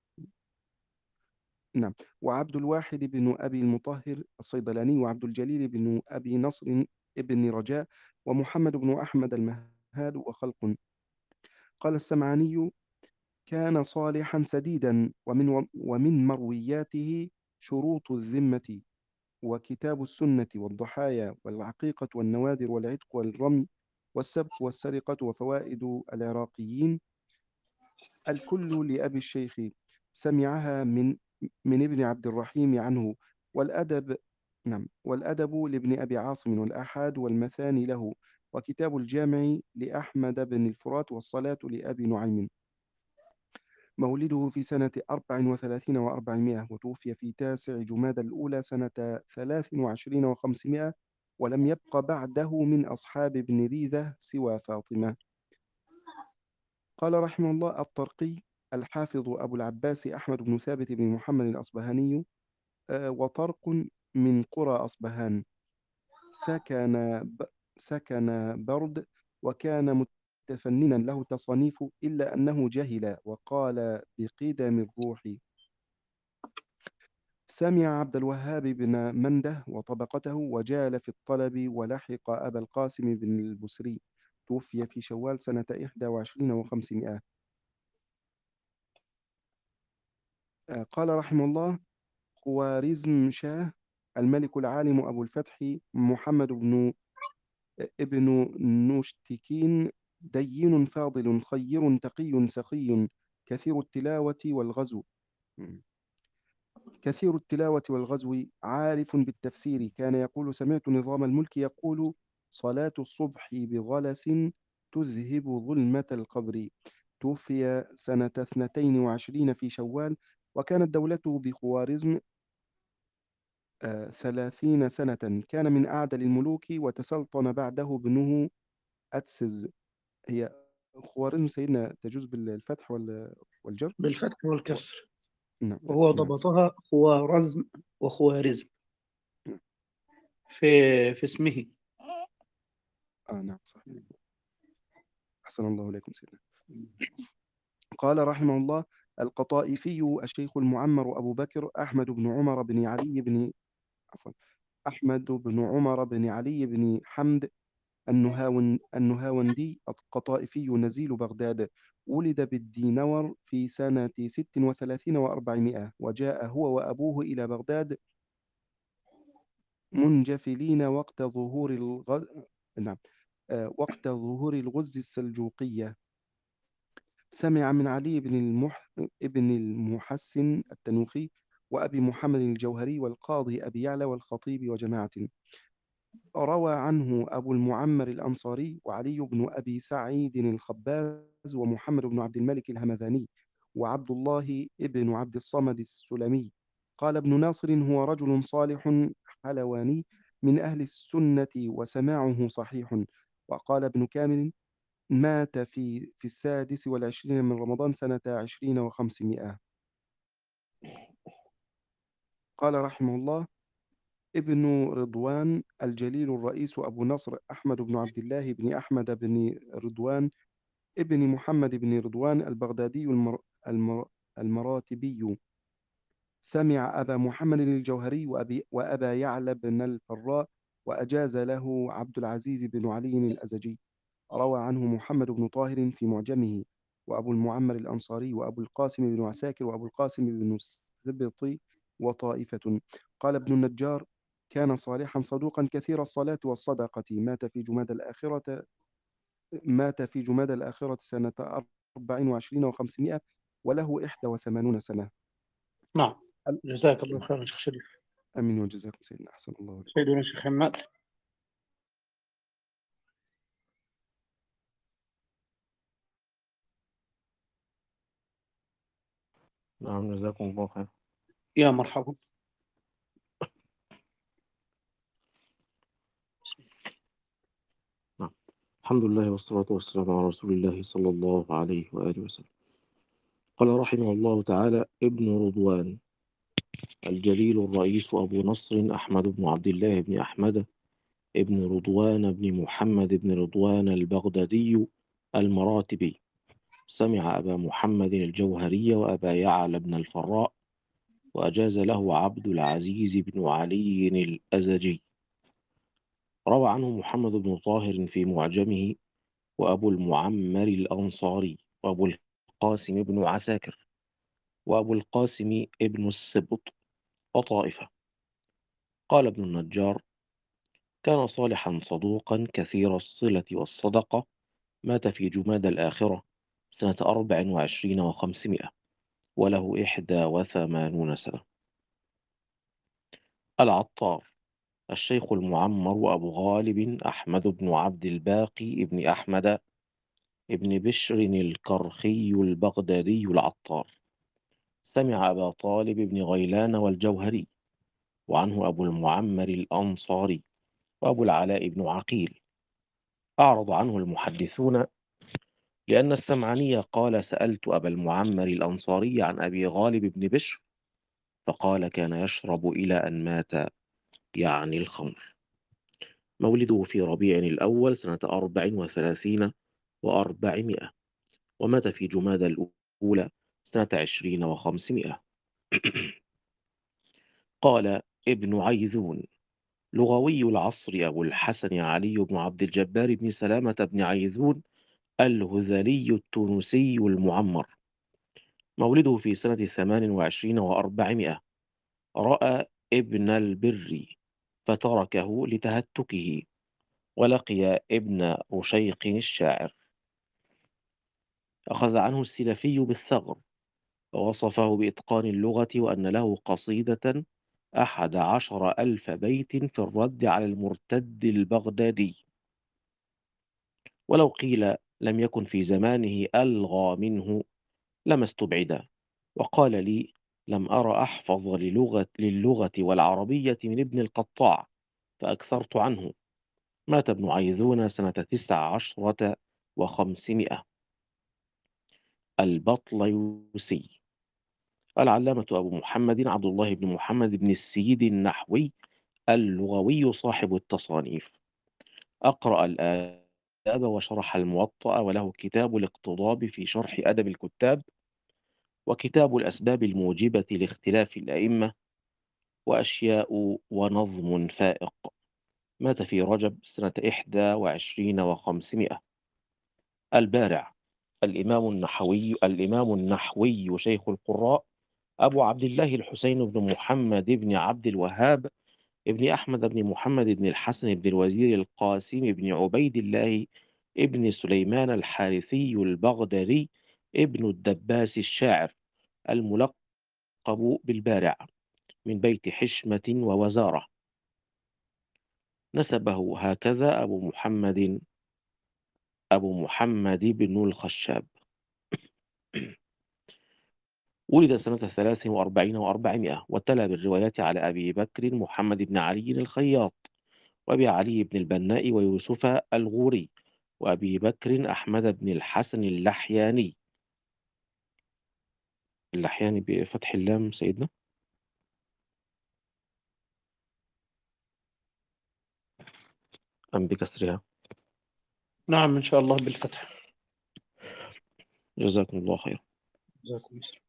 نعم. وعبد الواحد بن أبي المطهر الصيدلاني، وعبد الجليل بن أبي نصر ابن رجاء، ومحمد بن أحمد المهاد، وخلق. قال السمعاني: كان صالحا سديدا، ومن, ومن مروياته شروط الذمة، وكتاب السنة، والضحايا، والعقيقة، والنوادر، والعتق، والرمي، والسبق، والسرقة، وفوائد العراقيين، الكل لأبي الشيخ. سمعها من من ابن عبد الرحيم عنه. والأدب نعم والأدب لابن أبي عاصم، والآحاد والمثاني له، وكتاب الجامع لأحمد بن الفرات، والصلاة لأبي نعيم. مولده في سنة أربع وثلاثين وأربعمائة، وتوفي في تاسع جماد الأولى سنة ثلاث وعشرين وخمسمائة، ولم يبق بعده من أصحاب ابن ريذة سوى فاطمة. قال رحمه الله: الطرقي الحافظ أبو العباس أحمد بن ثابت بن محمد الأصبهاني، آه، وطرق من قرى أصبهان. سكن ب... سكن برد، وكان متفننا له تصانيف، إلا أنه جهل وقال بقدم الروح. سمع عبد الوهاب بن منده وطبقته، وجال في الطلب، ولحق أبا القاسم بن البسري. توفي في شوال سنة إحدى وعشرين وخمسمائة. آه، قال رحمه الله: خوارزم شاه الملك العالم أبو الفتح محمد بن ابن نوشتكين، دين فاضل خير تقي سخي، كثير التلاوة والغزو كثير التلاوة والغزو عارف بالتفسير. كان يقول: سمعت نظام الملك يقول: صلاة الصبح بغلس تذهب ظلمة القبر. توفي سنة اثنتين وعشرين في شوال، وكانت دولته بخوارزم آه، ثلاثين سنة. كان من أعدل الملوك، وتسلطن بعده ابنه أتسز. هي خوارزم سيدنا تجوز بالفتح وال- والجر؟ بالفتح و... والكسر. نعم. وهو نعم. ضبطها خوارزم وخوارزم نعم. في في اسمه. آه نعم صحيح. أحسن الله إليكم سيدنا. قال رحمه الله: القطائفي الشيخ المعمر أبو بكر أحمد بن عمر بن علي بن عفوا أحمد بن عمر بن علي بن حمد النهاون النهاوندي القطائفي نزيل بغداد، ولد بالدينور في سنة ست وثلاثين وأربعمائة، وجاء هو وأبوه إلى بغداد منجفلين وقت ظهور الغ... نعم آه، وقت ظهور الغز السلجوقية. سمع من علي بن المح... ابن المحسن التنوخي وأبي محمد الجوهري والقاضي أبي يعلى والخطيب وجماعة. روى عنه أبو المعمر الأنصاري وعلي بن أبي سعيد الخباز ومحمد بن عبد الملك الهمذاني وعبد الله ابن عبد الصمد السلمي. قال ابن ناصر: هو رجل صالح حلواني من أهل السنة وسماعه صحيح. وقال ابن كامل: مات في في السادس والعشرين من رمضان سنة عشرين وخمسمائة. قال رحمه الله: ابن رضوان الجليل الرئيس أبو نصر أحمد بن عبد الله بن أحمد بن رضوان ابن محمد بن رضوان البغدادي المر... المر... المراتبي. سمع أبا محمد الجوهري وأبي... وأبا يعلى بن الفراء، وأجاز له عبد العزيز بن علي الأزجي. روى عنه محمد بن طاهر في معجمه، وأبو المعمر الأنصاري، وأبو القاسم بن عساكر، وأبو القاسم بن السبطي، وطائفة. قال ابن النجار: كان صالحا صدوقا كثير الصلاة والصدقة، مات في جماد الآخرة مات في جماد الآخرة سنة أربع وعشرين وخمسمائة، وله إحدى وثمانون سنة. نعم. ال- جزاك الله خير يا شيخ شريف. أمين وجزاكم سيدنا، أحسن الله عليكم. سيدنا الشيخ حماد. نعم، جزاكم الله خير. يا مرحبا. نعم، الحمد لله والصلاة والسلام على رسول الله صلى الله عليه وآله وسلم. قال رحمه الله تعالى: ابن رضوان الجليل الرئيس أبو نصر أحمد بن عبد الله بن أحمد ابن رضوان بن محمد بن رضوان البغدادي المراتبي. سمع أبا محمد الجوهري وأبا يعلى بن الفراء، وأجاز له عبد العزيز بن علي الأزجي. روى عنه محمد بن طاهر في معجمه، وأبو المعمر الأنصاري، وأبو القاسم بن عساكر، وأبو القاسم ابن السبط، وطائفة. قال ابن النجار: كان صالحا صدوقا كثير الصلة والصدقة، مات في جماد الآخرة سنة أربع وعشرين وخمسمائة، وله إحدى وثمانون سنة. العطار الشيخ المعمر وأبو غالب أحمد بن عبد الباقي ابن أحمد ابن بشر الكرخي البغدادي العطار. سمع أبا طالب بن غيلان والجوهري، وعنه أبو المعمر الأنصاري، وأبو العلاء بن عقيل. أعرض عنه المحدثون لأن السمعاني قال: سألت أبا المعمر الأنصاري عن أبي غالب بن بشر، فقال: كان يشرب إلى أن مات، يعني الخمر. مولده في ربيع الأول سنة أربع وثلاثين وأربعمائة، ومات في جماد الأولى سنة عشرين وخمسمائة. قال ابن عيذون: لغوي العصر أبو الحسن علي بن عبد الجبار بن سلامة بن عيذون الهذلي التونسي المعمر. مولده في سنة ثمان وعشرين وأربعمائة. رأى ابن البر فتركه لتهتكه، ولقي ابن رشيق الشاعر. أخذ عنه السلفي بالثغر، ووصفه بإتقان اللغة، وأن له قصيدة أحد عشر ألف بيت في الرد على المرتد البغدادي، ولو قيل لم يكن في زمانه ألغى منه لما استبعد. وقال لي: لم أر أحفظ للغة, للغة والعربية من ابن القطاع، فأكثرت عنه. مات ابن عيذون سنة تسع عشرة وخمسمائة. البطليوسي العلامة أبو محمد عبد الله بن محمد بن السيد النحوي اللغوي صاحب التصانيف. أقرأ الآداب وشرح الموطأ، وله كتاب الاقتضاب في شرح أدب الكتاب، وكتاب الأسباب الموجبة لاختلاف الأئمة، وأشياء ونظم فائق. مات في رجب سنة إحدى وعشرين وخمسمائة. البارع الإمام النحوي الإمام النحوي شيخ القراء أبو عبد الله الحسين بن محمد بن عبد الوهاب ابن أحمد بن محمد بن الحسن بن الوزير القاسم بن عبيد الله ابن سليمان الحارثي البغدادي ابن الدباس الشاعر الملقب بالبارع، من بيت حشمة ووزارة. نسبه هكذا أبو محمد أبو محمد بن الخشاب. ولد سنة ثلاث وأربعين وأربعمائة، وتلا بالروايات على أبي بكر محمد بن علي الخياط، وأبي علي بن البناء ويوسف الغوري، وأبي بكر أحمد بن الحسن اللحياني. اللحياني بفتح اللام سيدنا أم بكسرها؟ نعم إن شاء الله بالفتح. جزاكم الله خير. جزاكم الله.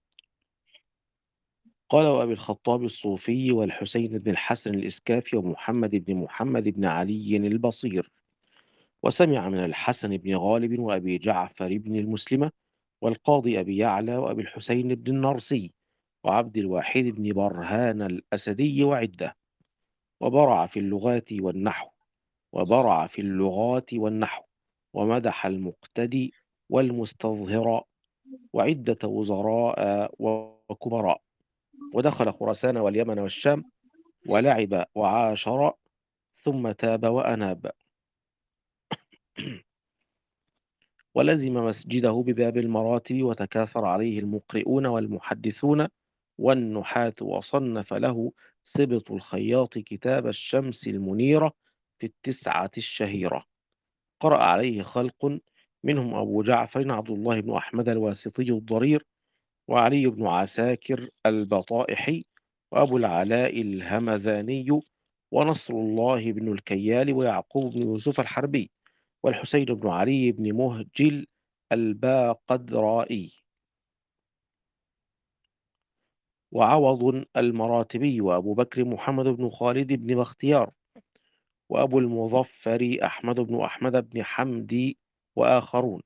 قال وأبي الخطاب الصوفي والحسين بن الحسن الإسكافي ومحمد بن محمد بن علي البصير. وسمع من الحسن بن غالب وأبي جعفر بن المسلمة والقاضي أبي يعلى وأبي الحسين بن النرسي وعبد الواحد بن برهان الأسدي وعدة. وبرع في اللغات والنحو وبرع في اللغات والنحو ومدح المقتدي والمستظهر وعدة وزراء وكبراء. ودخل خراسان واليمن والشام ولعب وعاشر، ثم تاب وأناب. ولزم مسجده بباب المراتب، وتكاثر عليه المقرئون والمحدثون والنحاة، وصنف له سبط الخياط كتاب الشمس المنيرة في التسعة الشهيرة. قرأ عليه خلق، منهم أبو جعفر عبد الله بن أحمد الواسطي الضرير، وعلي بن عساكر البطائحي، وأبو العلاء الهمذاني، ونصر الله بن الكيال، ويعقوب بن يوسف الحربي، والحسين بن علي بن مهجل الباقدرائي، وعوض المراتبي، وأبو بكر محمد بن خالد بن بختيار، وأبو المظفر أحمد بن أحمد بن حمدي، وآخرون.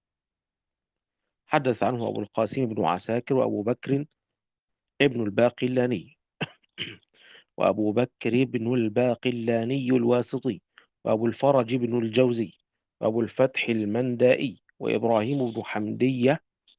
حدث عنه أبو القاسم بن عساكر، وأبو بكر ابن الباقلاني، وأبو بكر بن الباقلاني الواسطي، وأبو الفرج بن الجوزي، وأبو الفتح المندائي، وإبراهيم بن حمدية،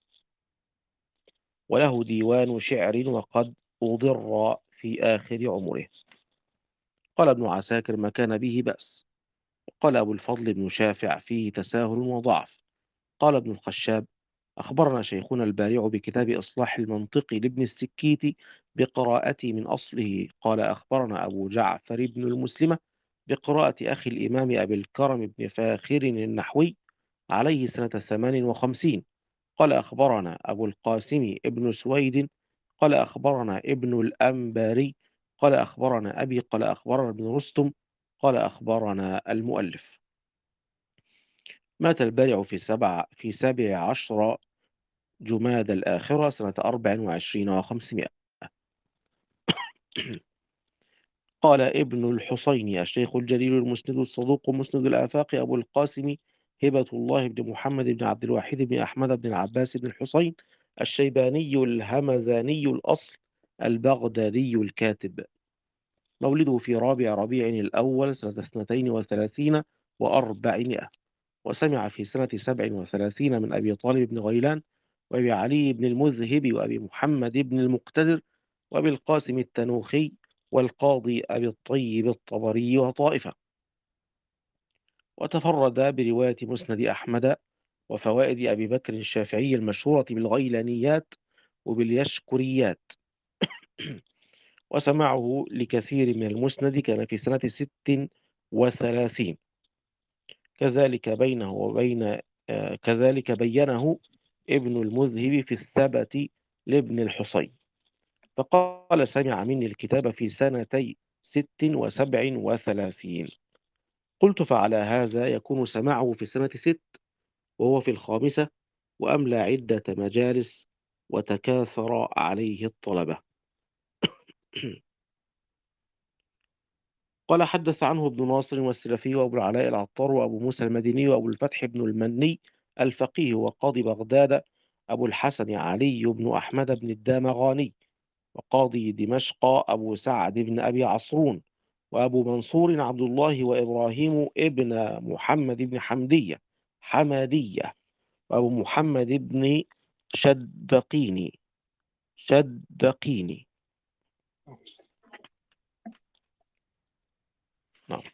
وله ديوان شعر وقد أضر في آخر عمره. قال ابن عساكر ما كان به بأس. قال أبو الفضل بن شافع فيه تساهل وضعف. قال ابن الخشاب أخبرنا شيخنا البارع بكتاب إصلاح المنطق لابن السكيت بقراءتي من أصله. قال أخبرنا أبو جعفر بن المسلمة بقراءة أخي الإمام أبي الكرم بن فاخر النحوي عليه سنة ثمان وخمسين. قال أخبرنا أبو القاسم ابن سويد قال أخبرنا ابن الأنباري قال أخبرنا أبي قال أخبرنا ابن رستم قال أخبرنا المؤلف. مات البارع في سبع في سبع عشر جماد الآخرة سنة أربع وعشرين وخمسمائة. قال ابن الحصين الشيخ الجليل المسند الصدوق مسند الآفاق أبو القاسم هبة الله بن محمد بن عبد الواحد بن أحمد بن العباس بن الحصين الشيباني الهمذاني الأصل البغدادي الكاتب. مولده في رابع ربيع الأول سنة اثنتين وثلاثين وأربعمائة. وسمع في سنة سبع وثلاثين من أبي طالب بن غيلان وأبي علي بن المذهب وأبي محمد بن المقتدر وأبي القاسم التنوخي والقاضي أبي الطيب الطبري وطائفة. وتفرد برواية مسند أحمد وفوائد أبي بكر الشافعي المشهورة بالغيلانيات وباليشكريات. وسمعه لكثير من المسند كان في سنة ست وثلاثين. كذلك بينه وبين آه، كذلك بينه ابن المذهب في الثبت لابن الحصين، فقال سمع مني الكتاب في سنتي ست وسبع وثلاثين. قلت فعلى هذا يكون سماعه في سنة ست وهو في الخامسة، وأملى عدة مجالس وتكاثر عليه الطلبة. قال حدث عنه ابن ناصر والسلفي وأبو العلاء العطار وأبو موسى المديني وأبو الفتح بن المني الفقيه وقاضي بغداد أبو الحسن علي بن أحمد بن الدامغاني وقاضي دمشق أبو سعد بن أبي عصرون وأبو منصور عبد الله وإبراهيم ابن محمد بن حمدية حمدية وأبو محمد بن شدقيني شدقيني نعم.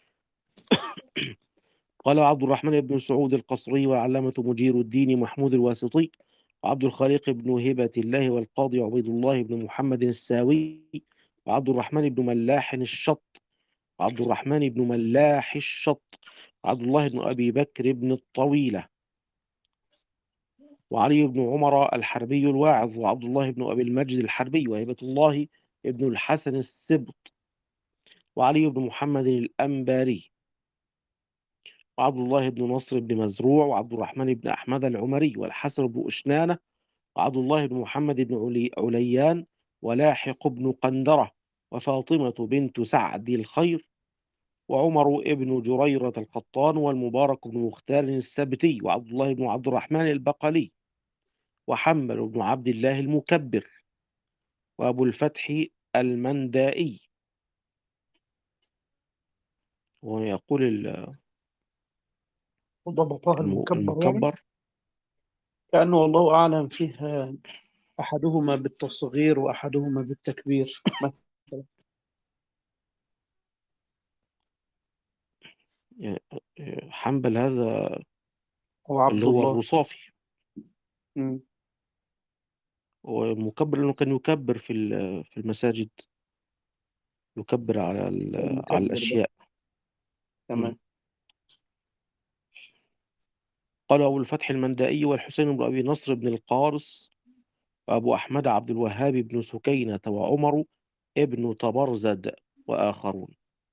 قال عبد الرحمن بن سعود القصري والعلامة مجير الدين محمود الواسطي وعبد الخالق بن هبة الله والقاضي عبيد الله بن محمد الساوي وعبد الرحمن بن ملاح الشط وعبد الرحمن بن ملاح الشط وعبد الله بن أبي بكر بن الطويلة وعلي بن عمر الحربي الواعظ وعبد الله بن أبي المجد الحربي وهبة الله بن الحسن السبط وعلي بن محمد الأنباري وعبد الله بن نصر بن مزروع وعبد الرحمن بن أحمد العمري والحسن بن أشنانة وعبد الله بن محمد بن علي عليان ولاحق بن قندرة وفاطمة بنت سعد الخير وعمر بن جريرة القطان والمبارك بن مختار السبتي وعبد الله بن عبد الرحمن البقلي وحنبل بن عبد الله المكبر وأبو الفتح المندائي. ويقول ال- وضبطها الم- المكبر يعني، المكبر كأنه والله أعلم فيها أحدهما بالتصغير وأحدهما بالتكبير مثلا. يعني حنبل هذا وعبد اللي هو الله. الرصافي، مم. والمكبر لأنه كان يكبر في ال- في المساجد، يكبر على ال- على المكبر ده الأشياء. مم. تمام. قال أبو الفتح المندائي والحسين بن أبي نصر بن القارص وأبو أحمد عبد الوهاب بن سكينة وعمر ابن طبرزد وآخرون.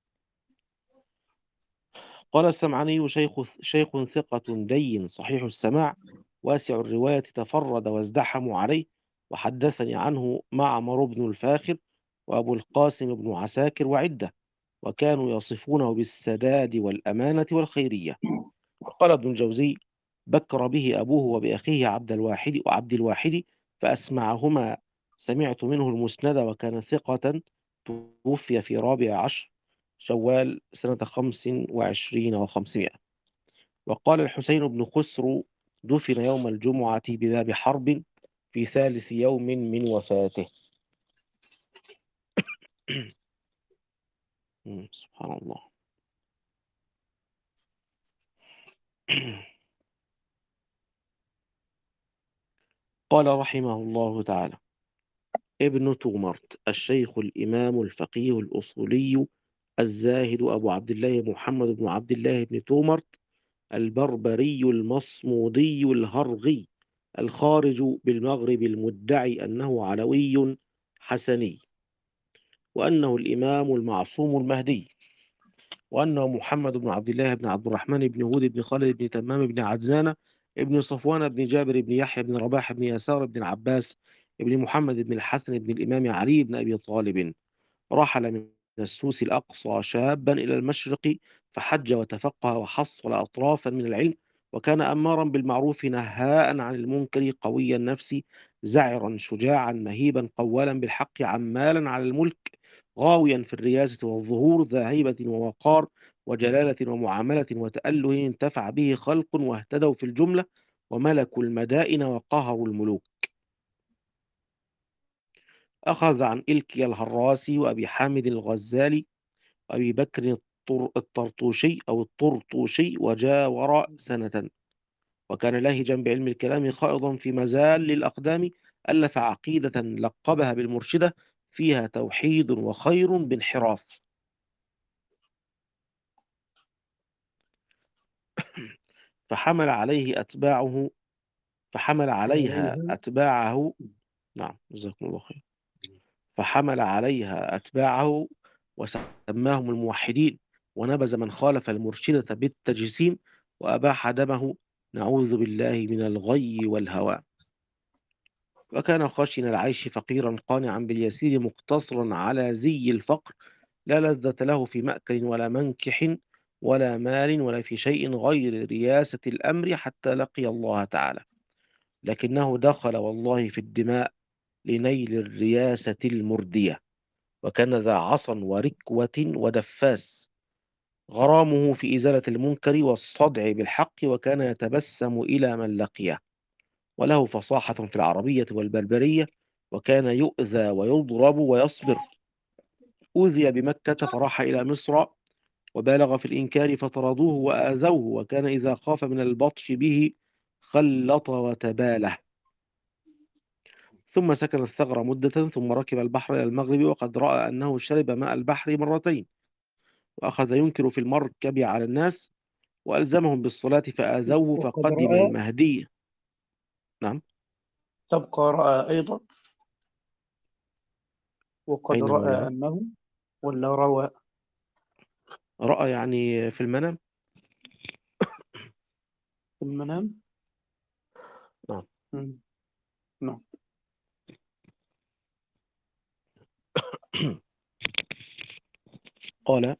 قال السمعاني شيخ شيخ ثقة دين صحيح السماع واسع الرواية تفرد وازدحموا عليه، وحدثني عنه معمر بن الفاخر وأبو القاسم بن عساكر وعدة، وكانوا يصفونه بالسداد والأمانة والخيرية. وقال ابن الجوزي بكر به أبوه وبأخيه عبد الواحد وعبد الواحد فأسمعهما، سمعت منه المسند، وكان ثقة، توفي في رابع عشر شوال سنة خمس وعشرين وخمسمائة. وقال الحسين بن خسرو دفن يوم الجمعة بباب حرب في ثالث يوم من وفاته. سبحان الله. قال رحمه الله تعالى ابن تومرت الشيخ الإمام الفقيه الأصولي الزاهد أبو عبد الله محمد بن عبد الله بن تومرت البربري المصمودي الهرغي الخارج بالمغرب المدعي أنه علوي حسني، وأنه الإمام المعصوم المهدي، وأنه محمد بن عبد الله بن عبد الرحمن بن هود بن خالد بن تمام بن عدنان ابن صفوان بن جابر بن يحيى بن رباح بن يسار بن العباس ابن محمد بن الحسن بن الإمام علي بن أبي طالب. رحل من السوس الأقصى شابا إلى المشرق، فحج وتفقه وحصل أطرافا من العلم، وكان أمارا بالمعروف نهاء عن المنكر قوي النفس زعرا شجاعا مهيبا قوالا بالحق عمالا على الملك غاويا في الرياسة والظهور ذا هيبة ووقار وجلالة ومعاملة وتأله انتفع به خلق واهتدوا في الجملة وملكوا المدائن وقهروا الملوك. أخذ عن إلكي الهراسي وأبي حامد الغزالي وأبي بكر الطر- الطرطوشي أو الطرطوشي وجاور سنة، وكان لاهجا بعلم الكلام خائضا في مزال للأقدام. ألف عقيدة لقبها بالمرشدة فيها توحيد وخير بانحراف، فحمل عليه أتباعه فحمل عليها عليها. أتباعه نعم جزاكم الله خير. فحمل عليها أتباعه وسماهم الموحدين، ونبذ من خالف المرشدة بالتجسيم، وأباح دمه، نعوذ بالله من الغي والهوى. وكان خاشن العيش فقيرا قانعا باليسير مقتصرا على زي الفقر، لا لذة له في مأكل ولا منكح ولا مال ولا في شيء غير رياسة الأمر حتى لقي الله تعالى، لكنه دخل والله في الدماء لنيل الرياسة المردية، وكان ذا عصا وركوة ودفاس، غرامه في إزالة المنكر والصدع بالحق، وكان يتبسم إلى من لقيه، وله فصاحة في العربية والبربرية، وكان يؤذى ويضرب ويصبر. أوذي بمكة فراح إلى مصر، وبالغ في الإنكار فطردوه وآذوه، وكان إذا خاف من البطش به خلط وتباله، ثم سكن الثغر مدة، ثم ركب البحر إلى المغرب، وقد رأى أنه شرب ماء البحر مرتين، وأخذ ينكر في المركب على الناس، وألزمهم بالصلاة فآذوه وقد فقدم رأى. المهدي. نعم. تبقى رأى أيضا. وقد أين رأى مولانا؟ أنه، ولا روى؟ رأى يعني في المنام. في المنام. نعم. مم. نعم. قال: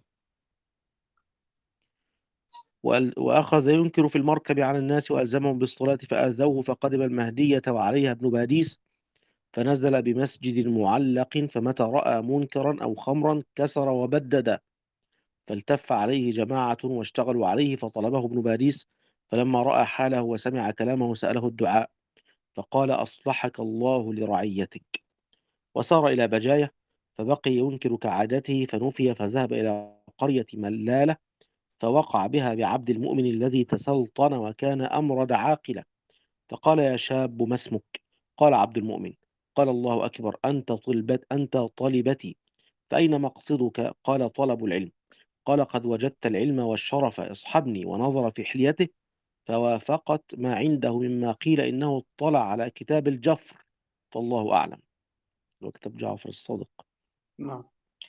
وأل- وأخذ ينكر في المركب على الناس، وألزمهم بالصلاة فآذوه فقدم المهدية وعليها ابن باديس، فنزل بمسجد معلق، فمتى رأى منكرا أو خمرا كسر وبدد، فالتف عليه جماعة واشتغلوا عليه، فطلبه ابن باديس، فلما رأى حاله وسمع كلامه سأله الدعاء، فقال: أصلحك الله لرعيتك، وسار إلى بجاية، فبقي ينكر كعادته، فنفي، فذهب إلى قرية ملالة، فوقع بها بعبد المؤمن الذي تسلطن وكان أمرد عاقلا، فقال: يا شاب ما اسمك؟ قال: عبد المؤمن. قال: الله أكبر، أنت طلبت أنت طالبتي، فأين مقصدك؟ قال: طلب العلم. قال: قد وجدت العلم والشرف، اصحبني. ونظر في حليته فوافقت ما عنده، مما قيل إنه اطلع على كتاب الجفر، فالله أعلم. وكتاب جعفر الصادق. نعم.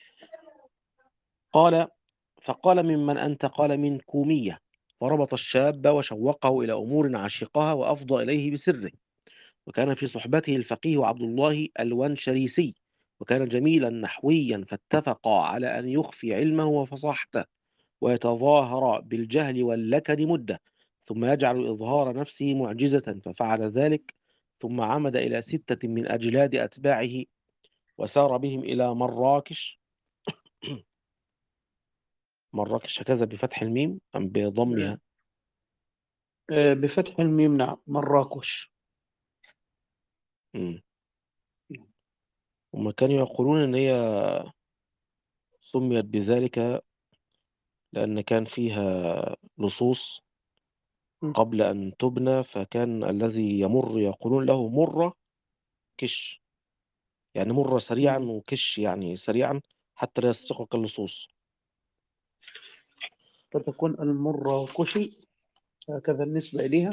قال: فقال: ممن أنت؟ قال: من كومية. فربط الشاب وشوقه إلى أمور عشقها، وأفضى إليه بسره. وكان في صحبته الفقيه عبد الله الونشريسي، وكان جميلا نحويا، فاتفقا على أن يخفي علمه وفصاحته، ويتظاهر بالجهل واللكن مدة، ثم يجعل إظهار نفسه معجزة، ففعل ذلك، ثم عمد إلى ستة من أجلاد أتباعه، وسار بهم إلى مراكش. مراكش هكذا بفتح الميم أم بضمها؟ آه، بفتح الميم. نعم، مراكش. مم. هم كانوا يقولون إن هي سميت بذلك لأن كان فيها لصوص مم. قبل أن تبنى، فكان الذي يمر يقولون له مر كش، يعني مر سريعا، مم. وكش يعني سريعا، حتى لا يسرقك اللصوص. فتكون المرة كشي، هكذا النسبة إليها.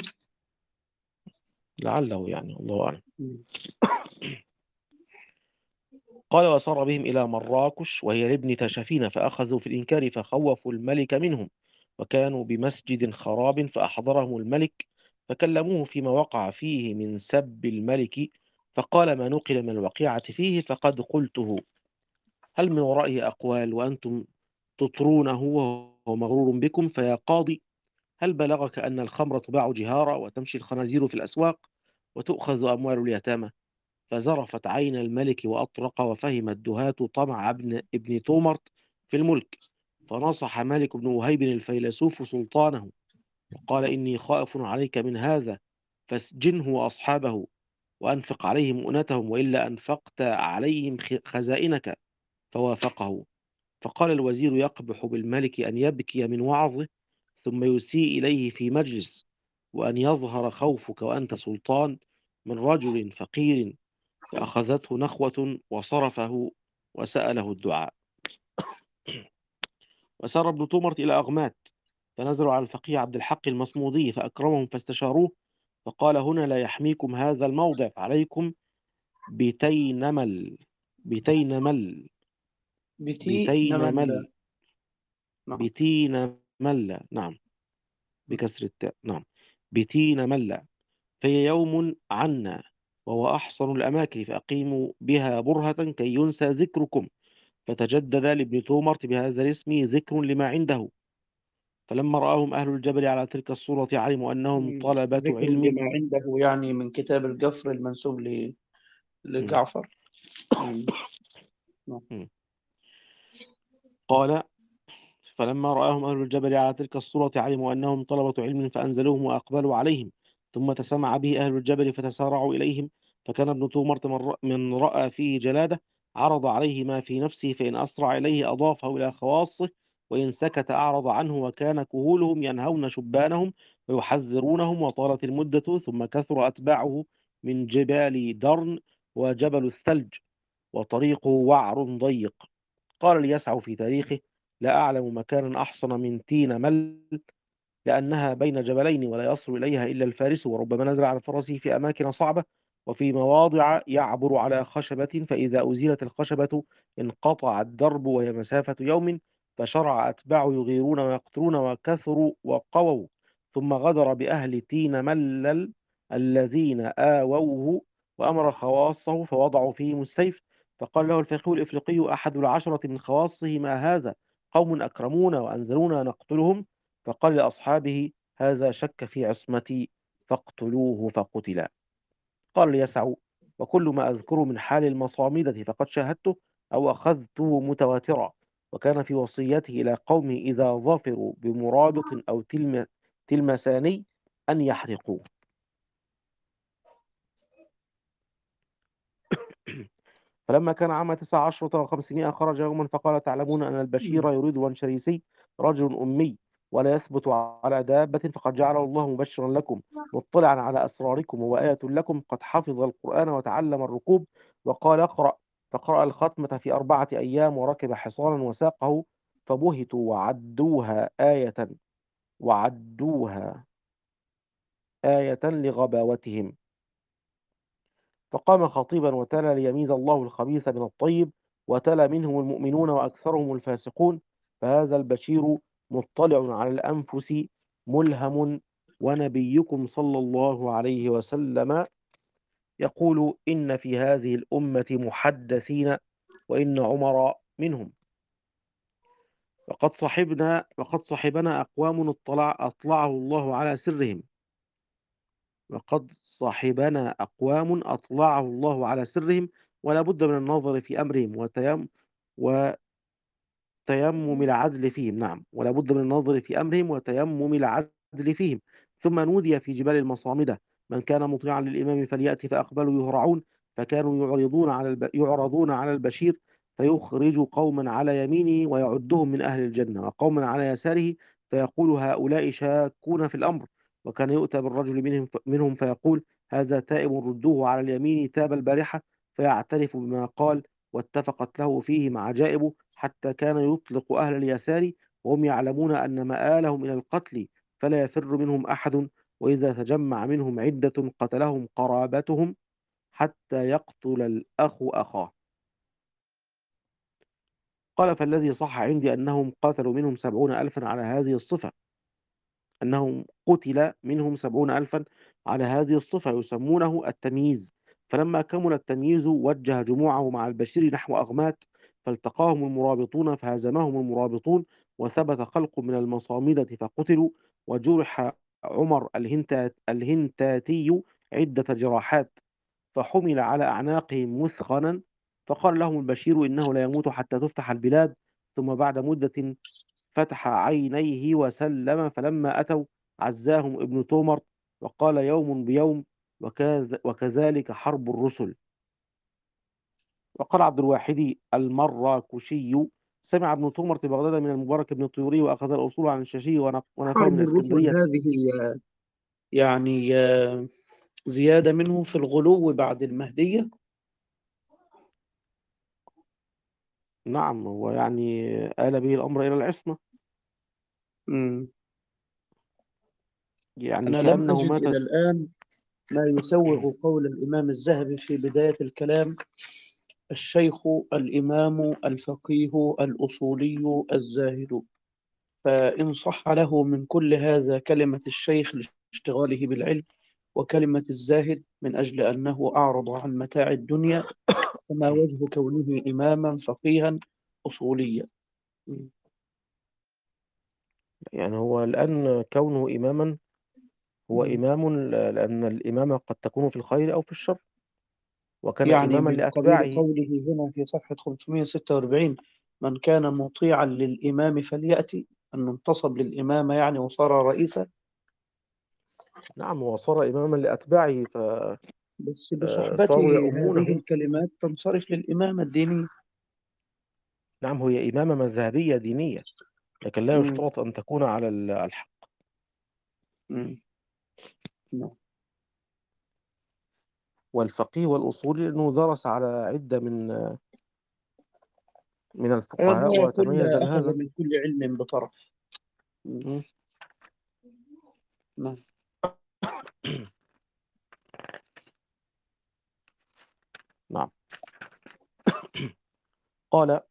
لعله يعني، الله أعلم. مم. قال: وسار بهم إلى مراكش، وهي لابن تاشفين، فأخذوا في الإنكار فخوفوا الملك منهم، وكانوا بمسجد خراب، فأحضرهم الملك، فكلموه فيما وقع فيه من سب الملك، فقال: ما نقل من الوقيعة فيه فقد قلته، هل من ورائه أقوال وأنتم تطرونه وهو مغرور بكم؟ فيا قاضي، هل بلغك أن الخمر تباع جهارا، وتمشي الخنازير في الأسواق، وتؤخذ أموال اليتامى؟ فزرفت عين الملك وأطرق، وفهم الدهاة طمع ابن, ابن تومرت في الملك، فنصح مالك بن وهيب الفيلسوف سلطانه، وقال: إني خائف عليك من هذا، فاسجنه وأصحابه، وأنفق عليهم مؤنتهم، وإلا أنفقت عليهم خ- خزائنك. فوافقه. فقال الوزير: يقبح بالملك أن يبكي من وعظه ثم يسيء إليه في مجلس، وأن يظهر خوفك وأنت سلطان من رجل فقير. فأخذته نخوة وصرفه، وسأله الدعاء. وسار ابن تومرت إلى أغمات، فنزلوا على الفقيه عبد الحق المصمودي، فأكرمهم فاستشاروه، فقال: هنا لا يحميكم هذا الموضع، فعليكم بتينمل بتينمل بتي نمل. بتينمل نعم. بتينمل نعم، بكسر التاء، نعم، بتينمل، فهي يوم عنا، وهو أحصن الأماكن، فأقيموا بها برهة كي ينسى ذكركم، فتجدد لابن تومرت بهذا الاسم ذكر لما عنده. فلما رآهم أهل الجبل على تلك الصورة علموا أنهم مم. طلبة ذكر علم. لما عنده يعني من كتاب الجفر المنسوب ل- م. لجعفر. مم. نعم. م. قال: فلما رآهم أهل الجبل على تلك الصورة علموا أنهم طلبة علم فأنزلوهم وأقبلوا عليهم، ثم تسمع به أهل الجبل فتسارعوا إليهم. فكان ابن تومرت من رأى, من رأى فيه جلادة عرض عليه ما في نفسه، فإن أسرع إليه أضافه إلى خواصه، وإن سكت أعرض عنه. وكان كهولهم ينهون شبانهم ويحذرونهم، وطالت المدة ثم كثر أتباعه من جبال درن وجبل الثلج، وطريقه وعر ضيق. قال ليسعوا في تاريخه: لا أعلم مكانا أحصن من تين مل، لأنها بين جبلين ولا يصل إليها إلا الفارس، وربما نزل على فرسه في أماكن صعبة وفي مواضع يعبر على خشبة، فإذا أزيلت الخشبة انقطع الدرب وهي مسافة يوم، فشرع أتباعه يغيرون ويقتلون وكثروا وقووا، ثم غدر بأهل تين ملل الذين آووه، وأمر خواصه فوضعوا فيهم السيف. فقال له الفقيه الإفريقي أحد العشرة من خواصه: ما هذا؟ قوم أكرمونا وأنزلونا نقتلهم. فقال لأصحابه: هذا شك في عصمتي فاقتلوه، فقتل. قال ليسع: وكل ما أذكر من حال المصامدة فقد شاهدته أو أخذته متواترا. وكان في وصيته إلى قومه إذا ظفروا بمرابط أو تلم تلمساني أن يحرقوه. فلما كان عام تسع عشرة وخمسمائة خرج يوما فقال: تعلمون أن البشير يريد الونشريسي رجل أمي ولا يثبت على دابة، فقد جعله الله مبشرا لكم مطلعا على أسراركم وآية لكم، قد حفظ القرآن وتعلم الركوب. وقال: اقرأ. فقرأ الختمة في أربعة أيام وركب حصانا وساقه، فبهتوا وعدوها آية وعدوها آية لغباوتهم. فقام خطيبا وتلا: ليميز الله الخبيث من الطيب، وتلا: منهم المؤمنون وأكثرهم الفاسقون. فهذا البشير مطلع على الأنفس ملهم، ونبيكم صلى الله عليه وسلم يقول: إن في هذه الأمة محدثين، وإن عمر منهم. وقد صحبنا وقد صحبنا أقوام اطلع أطلعه الله على سرهم وقد صاحبنا أقوام أطلعه الله على سرهم، ولا بد من النظر في أمرهم وتيم وتيمم العدل فيهم. نعم، ولا بد من النظر في أمرهم وتيمم العدل فيهم. ثم نودي في جبال المصامدة: من كان مطيعا للإمام فليأتي. فأقبلوا يهرعون، فكانوا يعرضون على الب... يعرضون على البشير، فيخرج قوما على يمينه ويعدهم من أهل الجنة، وقوما على يساره فيقول: هؤلاء شاكون في الأمر. وكان يؤتى بالرجل منهم منهم فيقول: هذا تائب ردوه على اليمين، تاب البارحة. فيعترف بما قال، واتفقت له فيهم عجائب، حتى كان يطلق أهل اليسار وهم يعلمون أن مآلهم إلى القتل، فلا يفر منهم أحد، وإذا تجمع منهم عدة قتلهم قرابتهم حتى يقتل الأخ أخاه. قال: فالذي صح عندي أنهم قاتلوا منهم سبعون ألفا على هذه الصفة أنهم قتل منهم سبعون ألفا على هذه الصفة يسمونه التمييز. فلما كمل التمييز وجه جموعه مع البشير نحو أغمات، فالتقاهم المرابطون فهزمهم المرابطون، وثبت خلق من المصامدة فقتلوا، وجرح عمر الهنتا الهنتاتي عدة جراحات، فحمل على أعناقهم مثخنا. فقال لهم البشير: إنه لا يموت حتى تفتح البلاد. ثم بعد مدة فتح عينيه وسلم. فلما أتوا عزاهم ابن تومر وقال: يوم بيوم، وكذ وكذلك حرب الرسل. وقال عبد الواحد المراكشي: سمع ابن تومر في بغداد من المبارك بن الطيوري، وأخذ الأصول عن الشاشي ونق- ونفاه من حرب الرسل الإسكندرية. هذه يعني آه، زيادة منه في الغلو بعد المهدية. نعم، هو يعني آل به الأمر إلى العصمة، مم. يعني أنا لم كأنه أجد مات. إلى الآن ما يسوغ قول الإمام الذهبي في بداية الكلام: الشيخ الإمام الفقيه الأصولي الزاهد. فإن صح له من كل هذا كلمة الشيخ لاشتغاله بالعلم، وكلمة الزاهد من أجل أنه أعرض عن متاع الدنيا، فما وجه كونه إماما فقيها أصولية. م. يعني هو الآن كونه إماما هو م. إمام ل- لأن الإمامة قد تكون في الخير أو في الشر، وكان يعني إماما من قبيل لأتباعه. قوله هنا في صفحة خمسمائة وستة وأربعين: من كان مطيعا للإمام فليأتي، أنه انتصب للإمامة يعني وصار رئيسا، نعم، وصار إماما لأتباعه بس فصاروا بصحبته هذه يؤمونه. الكلمات تنصرف للإمامة الدينية. نعم، هي إمامة مذهبية دينية، لكن لا م. يشترط أن تكون على ال- الحق. م. نعم. والفقيه والأصولي لأنه درس على عدة من من الفقهاء هو كل وتميز أخذ بهذا. من كل علم بطرف. م. م. نعم. نعم. قال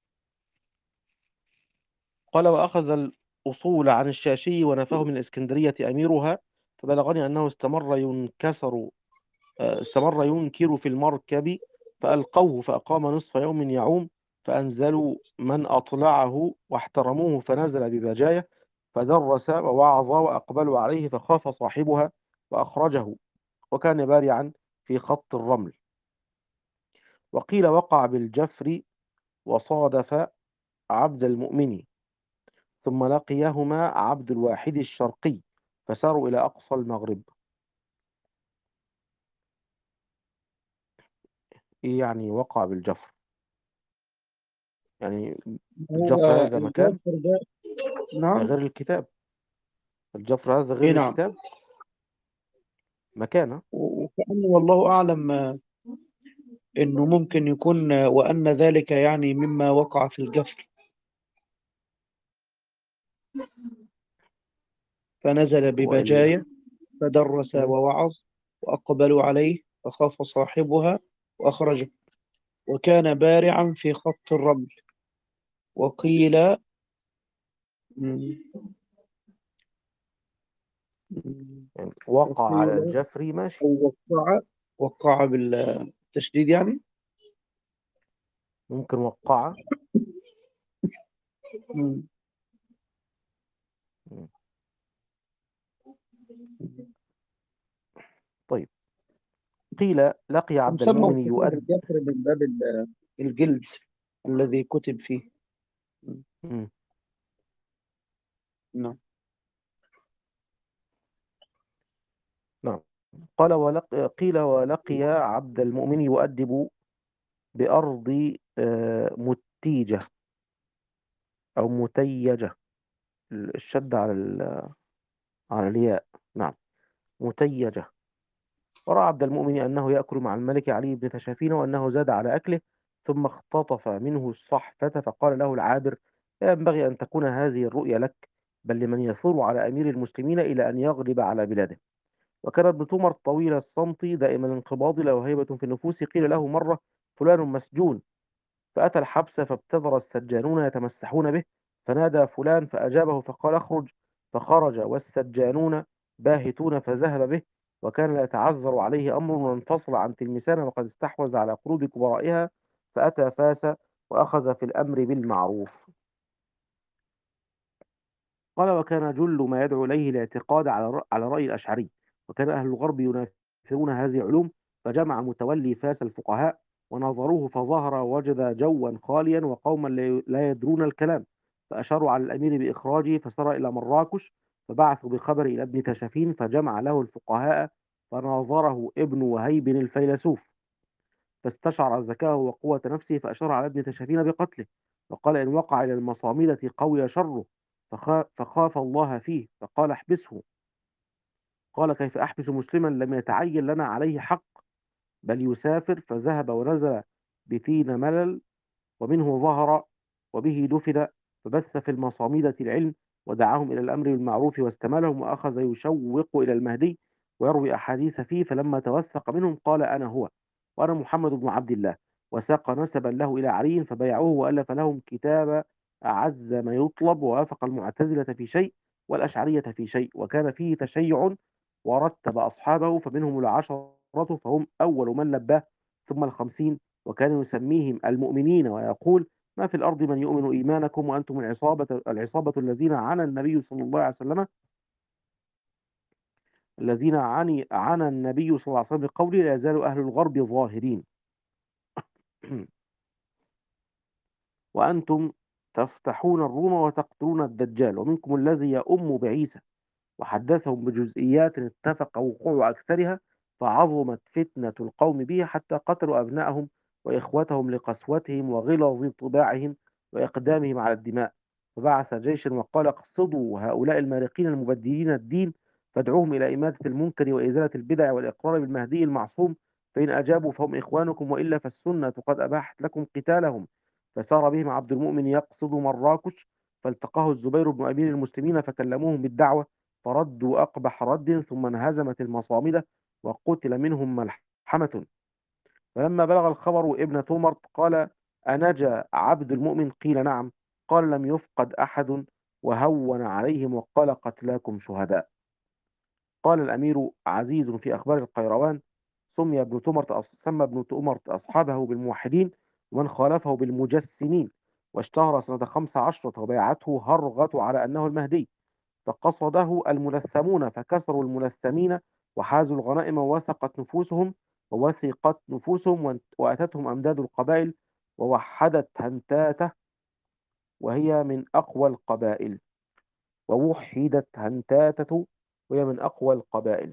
قال وأخذ الأصول عن الشاشي ونفاه من الإسكندرية أميرها، فبلغني أنه استمر ينكسر آه، استمر ينكر في المركب، فألقوه فأقام نصف يوم يعوم، فأنزلوا من أطلعه واحترموه، فنزل ببجاية فدرس ووعظ وأقبلوا عليه، فخاف صاحبها وأخرجه، وكان بارعا في خط الرمل. وقيل وقع بالجفر وصادف عبد المؤمن، ثم لقيهما عبد الواحد الشرقي، فساروا إلى أقصى المغرب. إيه يعني وقع بالجفر؟ يعني الجفر هو هذا مكان الجفر ده، نعم. غير الكتاب. الجفر هذا غير إيه نعم. الكتاب، مكانه. وكأنه والله أعلم آه، إنه ممكن يكون آه، وأن ذلك يعني مما وقع في الجفر، فنزل وال... ببجاية فدرس م- ووعظ وأقبلوا عليه فخاف صاحبها وأخرجه، وكان بارعا في خط الرمل. وقيل مم، مم، يعني وقع على وقيل الجفر ماشي. أو وقع، وقع بالتشديد يعني. ممكن وقع. مم. م. طيب. قيل لقي عبد وسموا المؤمن الكتاب يؤد الجفر من باب ال- الجلد الذي كتب فيه. مم. م. نعم. نعم. قال ولق... قيل ولقي عبد المؤمن يؤدب بأرض آه، متيجة أو متيجة، الشد على ال... على الياء. نعم، متيجة. ورأى عبد المؤمن أنه يأكل مع الملك علي بن تشافين وأنه زاد على أكله، ثم اختطف منه الصحفة، فقال له العابر: لا ينبغي أن تكون هذه الرؤيا لك، بل لمن يثور على أمير المسلمين إلى أن يغلب على بلاده. وكان ابن تومر طويل الصمت دائما الانقباض، له هيبة في النفوس. قيل له مرة: فلان مسجون. فأتى الحبس فابتدر السجانون يتمسحون به، فنادى فلان فأجابه فقال: اخرج. فخرج والسجانون باهتون، فذهب به. وكان لا يتعذر عليه أمر، وانفصل عن تلمسان وقد استحوذ على قلوب كبرائها، فأتى فاس وأخذ في الأمر بالمعروف. قال وكان جل ما يدعو إليه الاعتقاد على رأ- على رأي الأشعري، وكان أهل الغرب ينافرون هذه العلوم، فجمع متولي فاس الفقهاء ونظروه، فظهر وجد جوا خاليا وقوما لا لا يدرون الكلام، فأشاروا على الأمير بإخراجه، فسار إلى مراكش، فبعثوا بخبر إلى ابن تشفين، فجمع له الفقهاء، فناظره ابن وهيب الفيلسوف، فاستشعر ذكاءه وقوة نفسه، فأشار على ابن تشافين بقتله، وقال إن وقع إلى المصامدة قوي شره، فخا- فخاف الله فيه، فقال احبسه. قال كيف أحبس مسلما لم يتعين لنا عليه حق؟ بل يسافر. فذهب ونزل بثين ملل، ومنه ظهر وبه دفن، فبث في المصامدة العلم، ودعاهم إلى الأمر بالمعروف واستمالهم، وأخذ يشوق إلى المهدي ويروي أحاديث فيه، فلما توثق منهم قال أنا هو، وأنا محمد بن عبد الله، وساق نسبا له إلى علي، فبايعوه وألف لهم كتاب أعز ما يطلب، ووافق المعتزلة في شيء والأشعرية في شيء، وكان فيه تشيع، ورتب أصحابه، فمنهم العشرة فهم أول من لباه، ثم الخمسين، وكان يسميهم المؤمنين، ويقول ما في الأرض من يؤمن إيمانكم وأنتم العصابة العصابة الذين عانى النبي صلى الله عليه وسلم الذين عاني عانى النبي صلى الله عليه وسلم بقوله لا يزال أهل الغرب ظاهرين وأنتم تفتحون الروم وتقتلون الدجال ومنكم الذي يؤم بعيسى وحدثهم بجزئيات اتفق وقوع أكثرها فعظمت فتنة القوم به حتى قتلوا أبنائهم وإخوتهم لقسوتهم وغلظ طباعهم وإقدامهم على الدماء فبعث جيشا وقال اقصدوا هؤلاء المارقين المبدلين الدين فادعوهم إلى إماتة المنكر وإزالة البدع والإقرار بالمهدي المعصوم فإن أجابوا فهم إخوانكم وإلا فالسنة قد أباحت لكم قتالهم فسار بهم عبد المؤمن يقصد مراكش فالتقاه الزبير بن أمير المسلمين فكلموهم بالدعوة فردوا أقبح رد ثم انهزمت المصامدة وقتل منهم ملحمة فلما بلغ الخبر ابن تومرت قال أنجا عبد المؤمن قيل نعم قال لم يفقد أحد وهون عليهم وقال قتلاكم شهداء قال الأمير عزيز في أخبار القيروان سمي ابن تومرت أص- سمى ابن تومرت أصحابه بالموحدين ومن خالفه بالمجسمين واشتهر سنة خمس عشرة وبايعته هرغة على أنه المهدي فقصده الملثمون فكسروا الملثمين وحازوا الغنائم ووثقت نفوسهم ووثقت نفوسهم وانت- وأتتهم أمداد القبائل ووحدت هنتاته وهي من أقوى القبائل ووحدت هنتاتة وهي من أقوى القبائل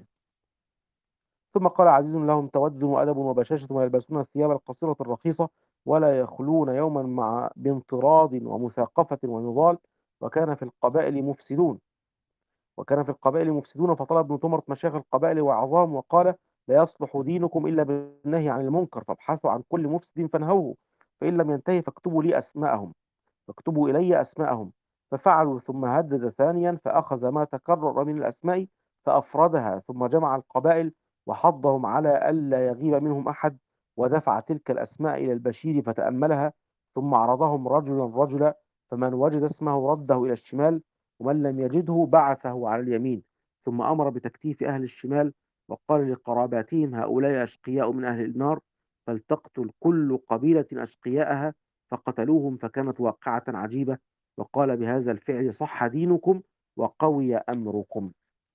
ثم قال عزيز لهم تودد وأدب وبشاشة ويلبسون الثياب القصيرة الرخيصة ولا يخلون يوما مع بانطراد ومثاقفة ونضال وكان في القبائل مفسدون وكان في القبائل مفسدون فطلب ابن تمرة مشايخ القبائل وأعظام وقال لا يصلح دينكم إلا بالنهي عن المنكر فابحثوا عن كل مفسد فانهوه فإن لم ينتهي فاكتبوا لي أسماءهم فاكتبوا إلي أسماءهم ففعلوا ثم هدد ثانيا فأخذ ما تكرر من الأسماء فأفردها ثم جمع القبائل وحضهم على ألا يغيب منهم أحد ودفع تلك الأسماء إلى البشير فتأملها ثم عرضهم رجلا رجلا فمن وجد اسمه رده إلى الشمال ومن لم يجده بعثه على اليمين ثم أمر بتكتيف أهل الشمال وقال لقراباتهم هؤلاء أشقياء من أهل النار فلتقتل كل قبيلة أشقياءها فقتلوهم فكانت واقعة عجيبة وقال بهذا الفعل صح دينكم وقوي أمركم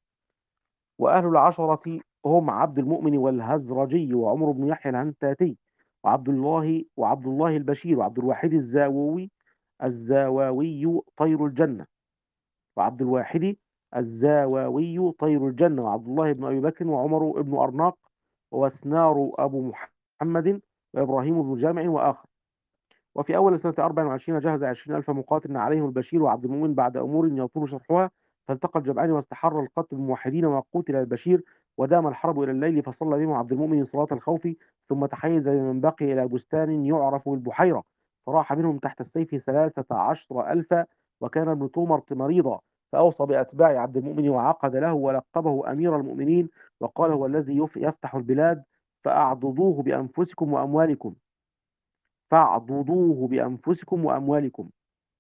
وأهل العشرة هم عبد المؤمن والهزرجي وعمر بن يحيى العنتاتي وعبد الله وعبد الله البشير وعبد الواحد الزاوي الزاواوي طير الجنة وعبد الواحد الزاواوي طير الجنة وعبد الله بن أبي بكر وعمر بن أرناق وسنار أبو محمد وإبراهيم بن جامع وآخر وفي أول سنة أربع وعشرين جهز عشرين ألف مقاتل عليهم البشير وعبد المؤمن بعد أمور يطول شرحها فالتقى الجمعان واستحر القتل بالموحدين وقتل البشير ودام الحرب إلى الليل فصلى بهم عبد المؤمن صلاة الخوف ثم تحيز لمن بقي إلى بستان يعرف بالبحيرة فراح منهم تحت السيف ثلاثة عشر ألفا وكان ابن طومر مريضا فأوصى بأتباع عبد المؤمن وعقد له ولقبه أمير المؤمنين وقال هو الذي يف- يفتح البلاد فأعضدوه بأنفسكم وأموالكم فاعضدوه بأنفسكم وأموالكم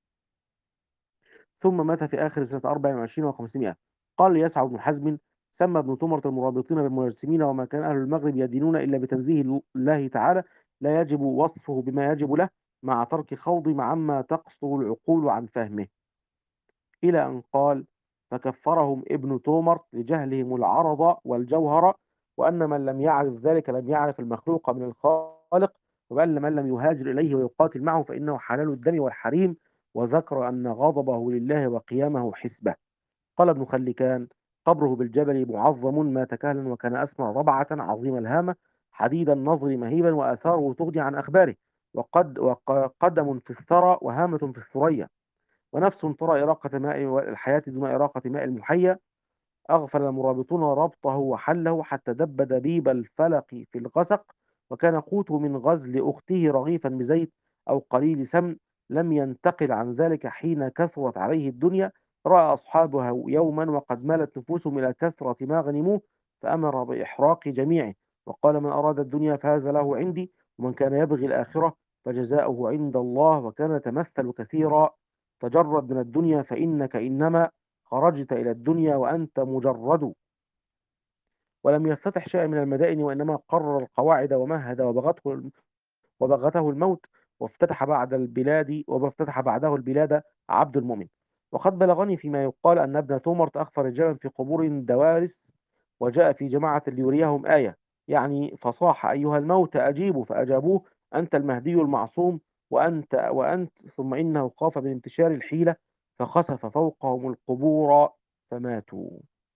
ثم مات في آخر سنة أربع وعشرين وخمسمائة قال يسعى بن حزم سمى ابن تمرة المرابطين بالمجسمين وما كان أهل المغرب يدينون إلا بتنزيه الله تعالى لا يجب وصفه بما يجب له مع ترك خوض عما تقصر العقول عن فهمه إلى أن قال فكفرهم ابن تومر لجهلهم العرض والجوهر وأن من لم يعرف ذلك لم يعرف المخلوق من الخالق وأن من لم يهاجر إليه ويقاتل معه فإنه حلال الدم والحريم وذكر أن غضبه لله وقيامه حسبه قال ابن خلكان قبره بالجبل معظم مات كهلا وكان أسمر ربعة عظيم الهامة حديد النظر مهيبا وآثاره تغني عن أخباره وقد وقدم في الثرى وهامة في الثريا ونفس ترى إراقة ماء الحياة دون إراقة ماء المحيا أغفل المرابطون ربطه وحله حتى دب دبيب الفلق في الغسق وكان قوته من غزل أخته رغيفا بزيت أو قليل سمن لم ينتقل عن ذلك حين كثرت عليه الدنيا رأى أصحابه يوما وقد مالت نفوسهم إلى كثرة ما غنموه فأمر بإحراق جميعه وقال من أراد الدنيا فهذا له عندي ومن كان يبغي الآخرة فجزاؤه عند الله وكان يتمثل كثيرا تجرد من الدنيا فإنك إنما خرجت إلى الدنيا وأنت مجرد ولم يفتتح شيئا من المدائن وإنما قرر القواعد ومهد وبغته وبغته الموت وافتتح بعد البلاد وافتتح بعده البلاد عبد المؤمن. وقد بلغني فيما يقال أن ابن تومرت أخفى رجالا في قبور دوارس، وجاء في جماعة ليريهم آية، يعني فصاح أيها الموت أجيبوا، فأجابوه أنت المهدي المعصوم، وأنت وأنت ثم إنه خاف من انتشار الحيلة فخسف فوقهم القبور فماتوا.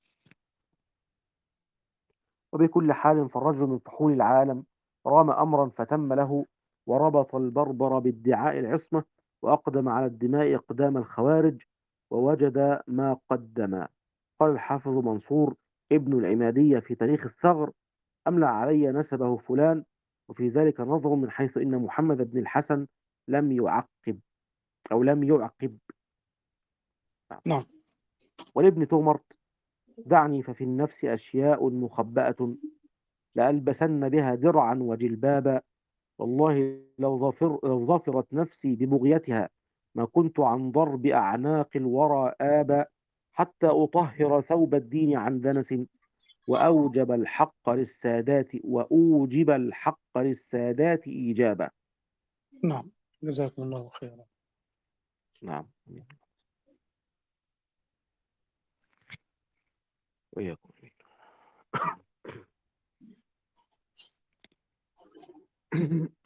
وبكل حال فالرجل من فحول العالم رام أمرا فتم له، وربط البربر بادعاء العصمة، وأقدم على الدماء إقدام الخوارج، ووجد ما قدم. قال الحافظ منصور ابن العمادية في تاريخ الثغر: أملى علي نسبه فلان، وفي ذلك نظر من حيث إن محمد بن الحسن لم يعقب أو لم يعقب. نعم. ولابن تومرت: دعني ففي النفس أشياء مخبأة، لألبسن بها درعا وجلبابا، والله لو ظفر لو ظفرت نفسي ببغيتها ما كنت عن ضرب أعناق الورى آبا، حتى أطهر ثوب الدين عن دنس، وأوجب الحق للسادات وأوجب الحق للسادات إيجابا. نعم، جزاكم الله خيرا. نعم، وإياكم.